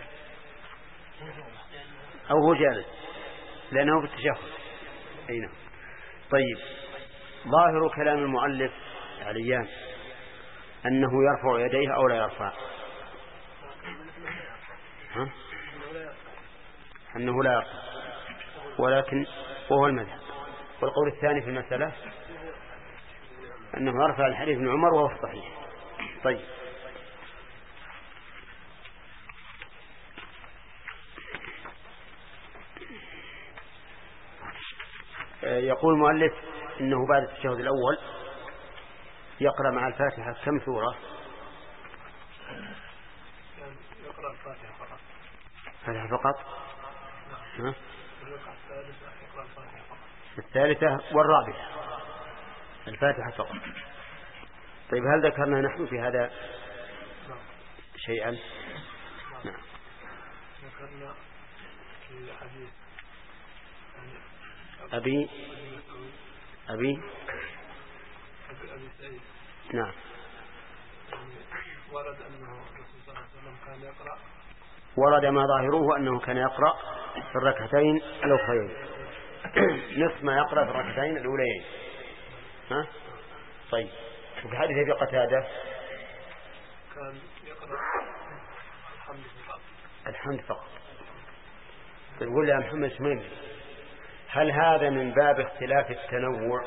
أو هو جالس لأنه في التشهد. أين؟ طيب، ظاهر كلام المؤلف عليان أنه يرفع يديه أو لا يرفع. ها؟ أنه لا يرفع، ولكن وهو المذهب. والقول الثاني في المسألة أنه يرفع الحديث ابن عمر وهو الصحيح. طيب، يقول المؤلف إنه بعد التشهد الأول يقرأ مع الفاتحة كم سورة؟ يقرأ الفاتحة فقط. فاتحة فقط؟ ها؟ الثالثة والرابعة الفاتحة فقط. طيب، هل ذكرنا نحن في هذا شيئا؟ نعم. ذكرنا في حديث أبي أبي أبي سعيد. نعم. ورد أنه الرسول صلى الله عليه وسلم كان يقرأ. ورد ما ظاهره أنه كان يقرأ في الركعتين الأخرين نصف ما يقرأ في الركعتين الأولين. ها؟ طيب، وفي حديث أبي قتادة كان يقرأ الحمد فقط. الحمد فقط. يقول يا محمد شميل، هل هذا من باب اختلاف التنوع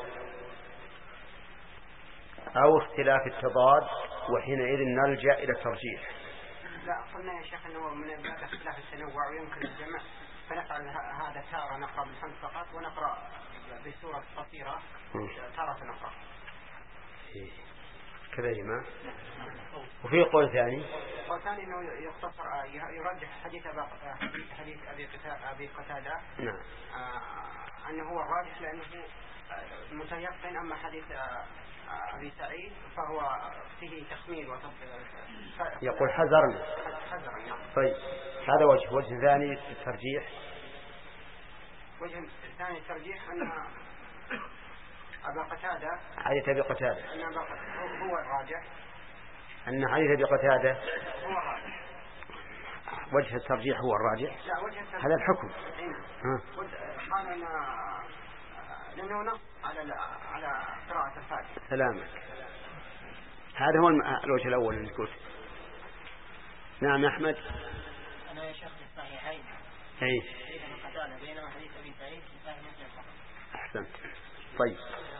أو اختلاف التضاد، وحينئذ نلجأ إلى الترجيح؟ لا، قلنا يا شيخ أنه من باب اختلاف التنوع ويمكن الجمع، فنفعل هذا تارة نقرأ بالحمد فقط ونقرأ بسورة قصيرة تارة نقرأ. كذا. وفي قول ثاني قول ثاني انه يختصر يرجح حديث حديث ابي قتادة نعم آه انه هو الراجح لانه متيقن. اما حديث ابي سعيد فهو فيه تخمين وتفضيل. يقول حذرني. طيب هذا وجه. وجه ثاني الترجيح. وجه ثاني الترجيح ان ابا قتادة حديث ابي قتادة ان هو الراجح. أن حديث أبي قتادة هو الراجح. وجه الترجيح هو الراجح. لا وجه الترجيح هذا الحكم. قال أن لأنه نص على على قراءة الفاتحة. سلامك. هذا هو الوجه الأول اللي قلت. نعم أحمد. أنا يا شيخ في الصحيحين. أي. بينما حديث أبي سعيد في صحيح مسلم فقط. أحسنت. طيب.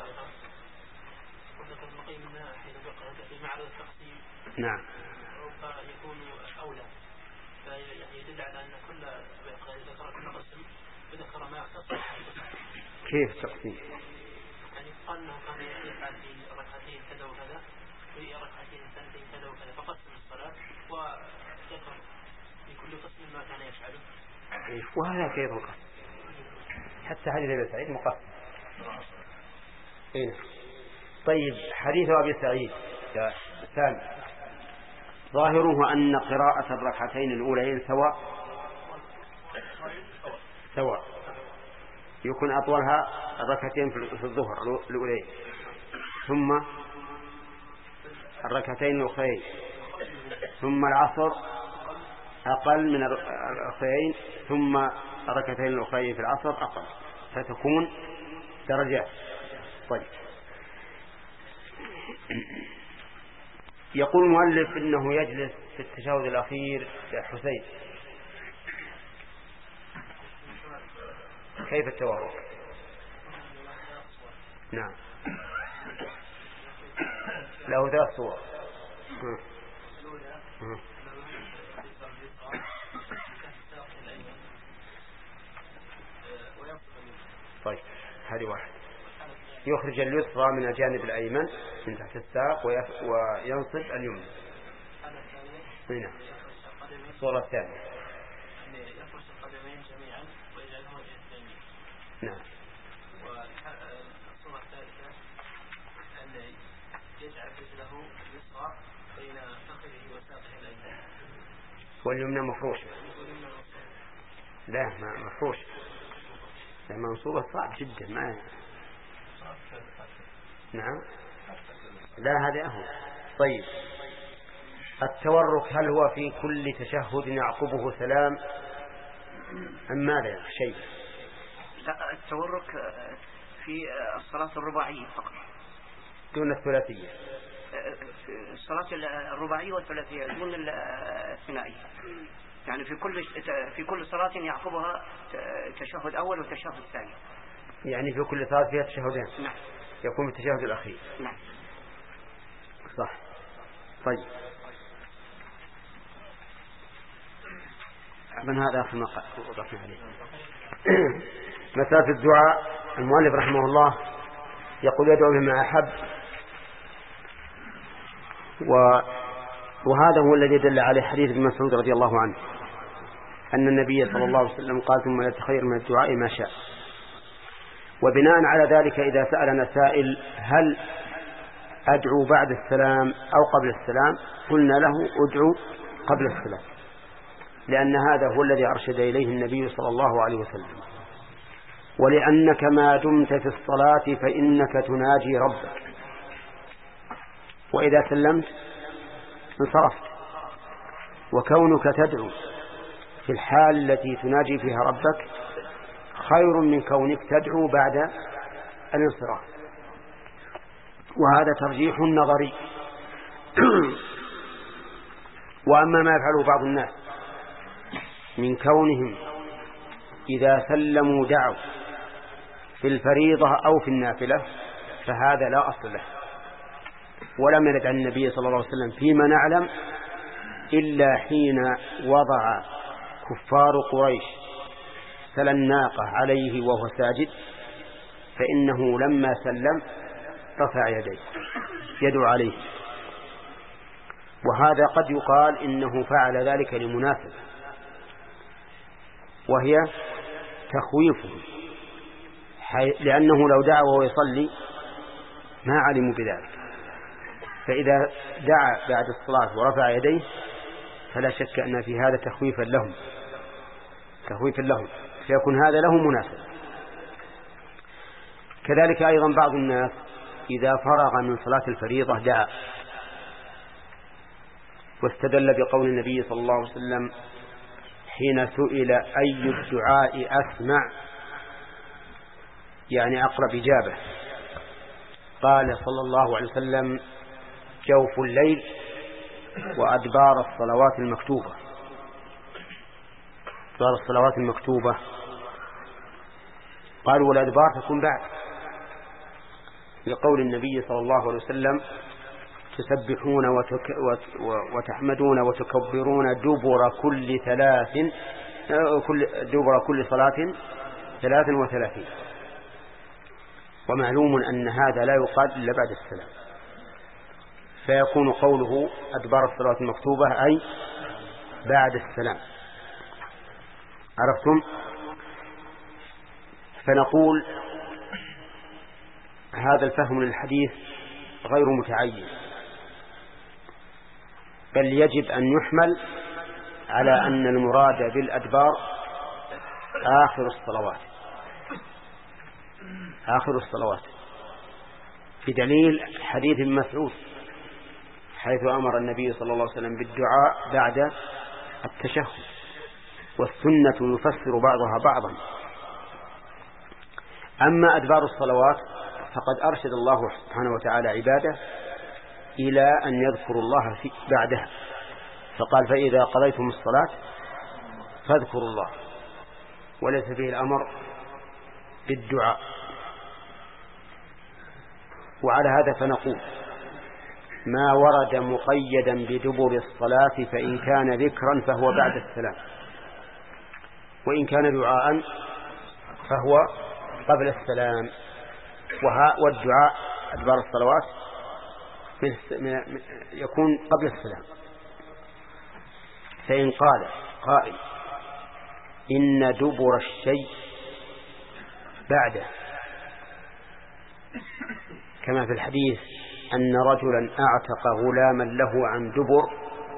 نعم. فيكون أولى. يعني يدل على أن كل ذكر كل قسم وذكر ما يختص. كيف تقسيم؟ يعني قال أنه كان يفعل في ركعتين كذا وكذا في ركعتين ثانتين كذا وكذا فقسم الصلاة وذكر في كل قسم ما كان يفعله. وهذا كيف القسم؟ حتى حديث أبي سعيد مقسم. إيه. طيب حديث أبي سعيد يا سامي ظاهره أن قراءة الركعتين الأولين سواء سواء يكون أطولها الركعتين في الظهر الأولين ثم الركعتين الأخرين ثم العصر أقل من الأخرين ثم الركعتين الأخرين في العصر أقل فتكون درجات. طيب يقول المؤلف إنه يجلس في التشهد الأخير يا حسين. كيف التورك؟ نعم له ثلاث صور. طيب هذه واحد. يخرج اليسرى من الجانب الأيمن من تحت الساق وينصب اليمنى. هنا الصورة الثانية. يفرش القدمين جميعا ويجعلهم يستميل. نعم. والصورة الثالثة أن يجعل رجله اليسرى بين فخذه وساقه الأيمن. واليمنى مفروشة. لا ما مفروشة. لا منصوبة صعب جدا ما. نعم لا هذا هو. طيب التورك هل هو في كل تشهد يعقبه سلام أم ماذا يا شيء؟ لا التورك في الصلاة الرباعية فقط دون الثلاثية. الصلاة الرباعية والثلاثية دون الثنائية. يعني في كل في كل صلاة يعقبها تشهد أول وتشهد ثاني. يعني في كل صلاة فيها تشهدين. نعم. يكون التشهد الأخير. نعم. صح. طيب من هذا آخر ما وقفنا عليه. مسألة الدعاء المؤلف رحمه الله يقول يدعو بما أحب و... وهذا هو الذي دل عليه حديث ابن مسعود رضي الله عنه أن النبي صلى الله عليه وسلم قال ثم يتخير من الدعاء ما شاء. وبناء على ذلك إذا سألنا سائل هل أدعو بعد السلام أو قبل السلام قلنا له أدعو قبل السلام لأن هذا هو الذي أرشد إليه النبي صلى الله عليه وسلم. ولأنك ما دمت في الصلاة فإنك تناجي ربك وإذا سلمت انصرفت. وكونك تدعو في الحال التي تناجي فيها ربك خير من كونك تدعو بعد الانصراف. وهذا ترجيح نظري. وأما ما يفعله بعض الناس من كونهم إذا سلموا دعوا في الفريضة أو في النافلة فهذا لا أصل له. ولم يرد عن النبي صلى الله عليه وسلم فيما نعلم إلا حين وضع كفار قريش سل الناقة عليه وهو ساجد فإنه لما سلم رفع يديه يدعو عليه وهذا قد يقال إنه فعل ذلك لمناسبة، وهي تخويفه، لأنه لو دعا وهو يصلي ما علموا بذلك، فإذا دعا بعد الصلاة ورفع يديه فلا شك أن في هذا تخويفا لهم تخويفا لهم فيكون هذا له مناسبة. كذلك أيضا بعض الناس إذا فرغ من صلاة الفريضة دعا، واستدل بقول النبي صلى الله عليه وسلم حين سئل أي الدعاء أسمع يعني أقرب إجابة، قال صلى الله عليه وسلم جوف الليل وأدبار الصلوات المكتوبة. أدبار الصلوات المكتوبة قالوا والأدبار تكون بعد، لقول النبي صلى الله عليه وسلم تسبحون وتك وتحمدون وتكبرون دبر كل ثلاث كل دبر كل صلاة ثلاث وثلاثين. ومعلوم أن هذا لا يقال إلا بعد السلام، فيكون قوله أدبار الصلاة المكتوبة أي بعد السلام. عرفتم؟ فنقول هذا الفهم للحديث غير متعين، بل يجب أن يحمل على أن المراد بالأدبار آخر الصلوات آخر الصلوات بدليل حديث ابن مسعود حيث أمر النبي صلى الله عليه وسلم بالدعاء بعد التشهد، والسنة يفسر بعضها بعضا. أما أدبار الصلوات فقد أرشد الله سبحانه وتعالى عباده إلى أن يذكروا الله في بعدها، فقال فإذا قضيتم الصلاة فاذكروا الله، وليس فيه الأمر بالدعاء. وعلى هذا فنقول ما ورد مقيدا بدبر الصلاة فإن كان ذكرا فهو بعد السلام، وإن كان دعاء فهو قبل السلام. والدعاء أدبار الصلوات يكون قبل السلام. فإن قال قائل إن دبر الشيء بعده، كما في الحديث أن رجلا أعتق غلاما له عن دبر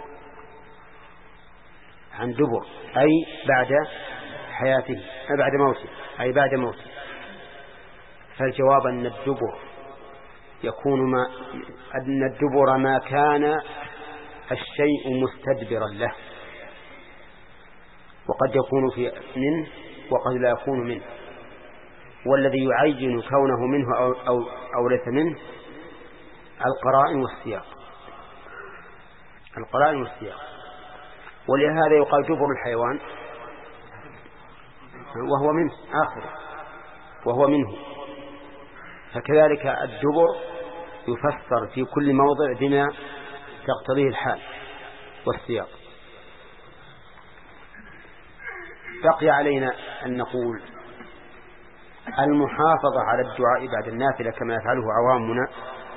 عن دبر أي بعد حياته أي بعد موته أي بعد موته فالجواب أن الدبر يكون ما أن الدبر ما كان الشيء مستدبرا له، وقد يكون في منه وقد لا يكون منه، والذي يعين كونه منه أو, أو, أو ليس منه القرائن والسياق القرائن والسياق ولهذا يقال دبر الحيوان وهو منه آخر وهو منه. فكذلك الدبر يفسر في كل موضع بما تقتضيه الحال والسياق. بقي علينا أن نقول المحافظة على الدعاء بعد النافلة كما يفعله عوامنا،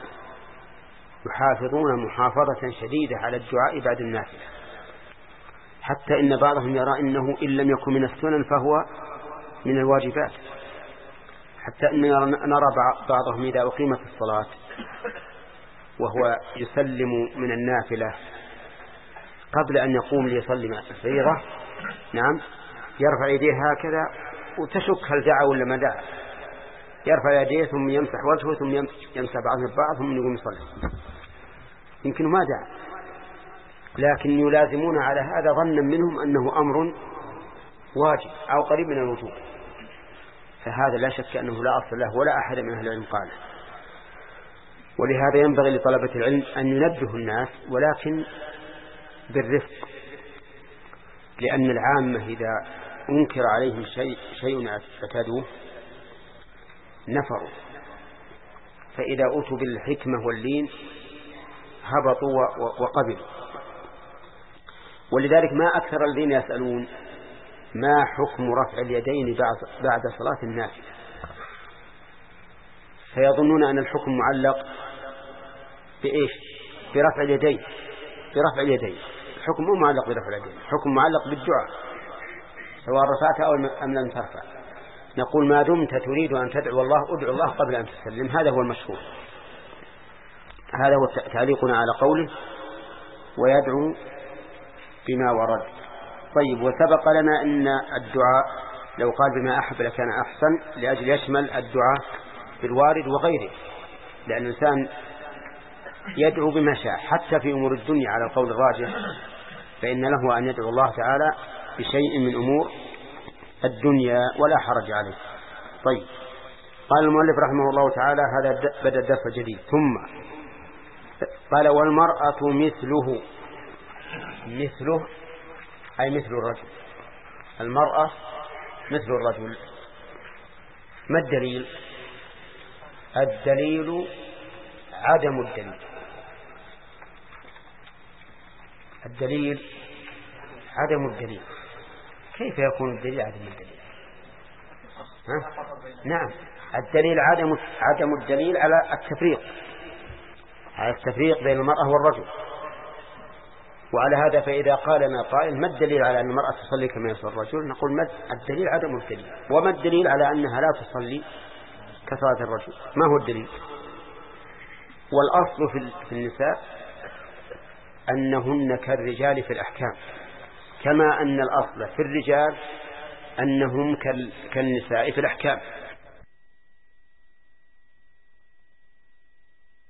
يحافظون محافظة شديدة على الدعاء بعد النافلة، حتى إن بعضهم يرى إنه إن لم يكن من السنن فهو من الواجبات، حتى أن نرى بعضهم إذا أقيمت الصلاة وهو يسلم من النافلة قبل أن يقوم ليصلي مع الفريضة نعم يرفع يديه هكذا وتشك هل دعا ولا ما دعا، يرفع يديه ثم يمسح وجهه ثم يمسح بعضه البعض ثم يقوم يصلي، يمكن ما دعا، لكن يلازمون على هذا ظنا منهم أنه أمر واجب أو قريب من الوجوب، فهذا لا شك أنه لا أصل له ولا أحد من أهل العلم قاله. ولهذا ينبغي لطلبة العلم أن ينبهوا الناس ولكن بالرفق، لأن العامة إذا أنكر عليهم شيء شيء اعتادوه نفروا، فإذا أتوا بالحكمة واللين هبطوا وقبلوا. ولذلك ما أكثر الذين يسألون ما حكم رفع اليدين بعد صلاة النافلة، فيظنون أن الحكم معلق بإيش؟ برفع اليدين، برفع اليدين. الحكم مو معلق برفع اليدين، الحكم معلق بالدعاء سواء رفعت أو أم لم ترفع. نقول ما دمت تريد أن تدعو الله ادعو الله قبل أن تسلم، هذا هو المشهور. هذا هو تعليقنا على قوله ويدعو بما ورد. طيب، وسبق لنا أن الدعاء لو قال بما أحب لكان أحسن، لأجل يشمل الدعاء بالوارد وغيره، لأن الإنسان يدعو بما شاء حتى في أمور الدنيا على القول الراجح، فإن له أن يدعو الله تعالى بشيء من أمور الدنيا ولا حرج عليه. طيب، قال المؤلف رحمه الله تعالى هذا بدأ الدرس الجديد. ثم قال والمرأة مثله، مثله أي مثل الرجل، المرأة مثل الرجل. ما الدليل؟ الدليل عدم الدليل. الدليل عدم الدليل. كيف يكون الدليل عدم الدليل؟ ها؟ نعم، الدليل عدم عدم الدليل على التفريق، على التفريق بين المرأة والرجل. وعلى هذا فإذا قال لنا قائل ما الدليل على أن المرأة تصلي كما يصلي الرجل؟ نقول ما الدليل عدم الدليل. وما الدليل على أنها لا تصلي كصلاة الرجل؟ ما هو الدليل؟ والأصل في النساء أنهن كالرجال في الأحكام، كما أن الأصل في الرجال أنهم كالنساء في الأحكام.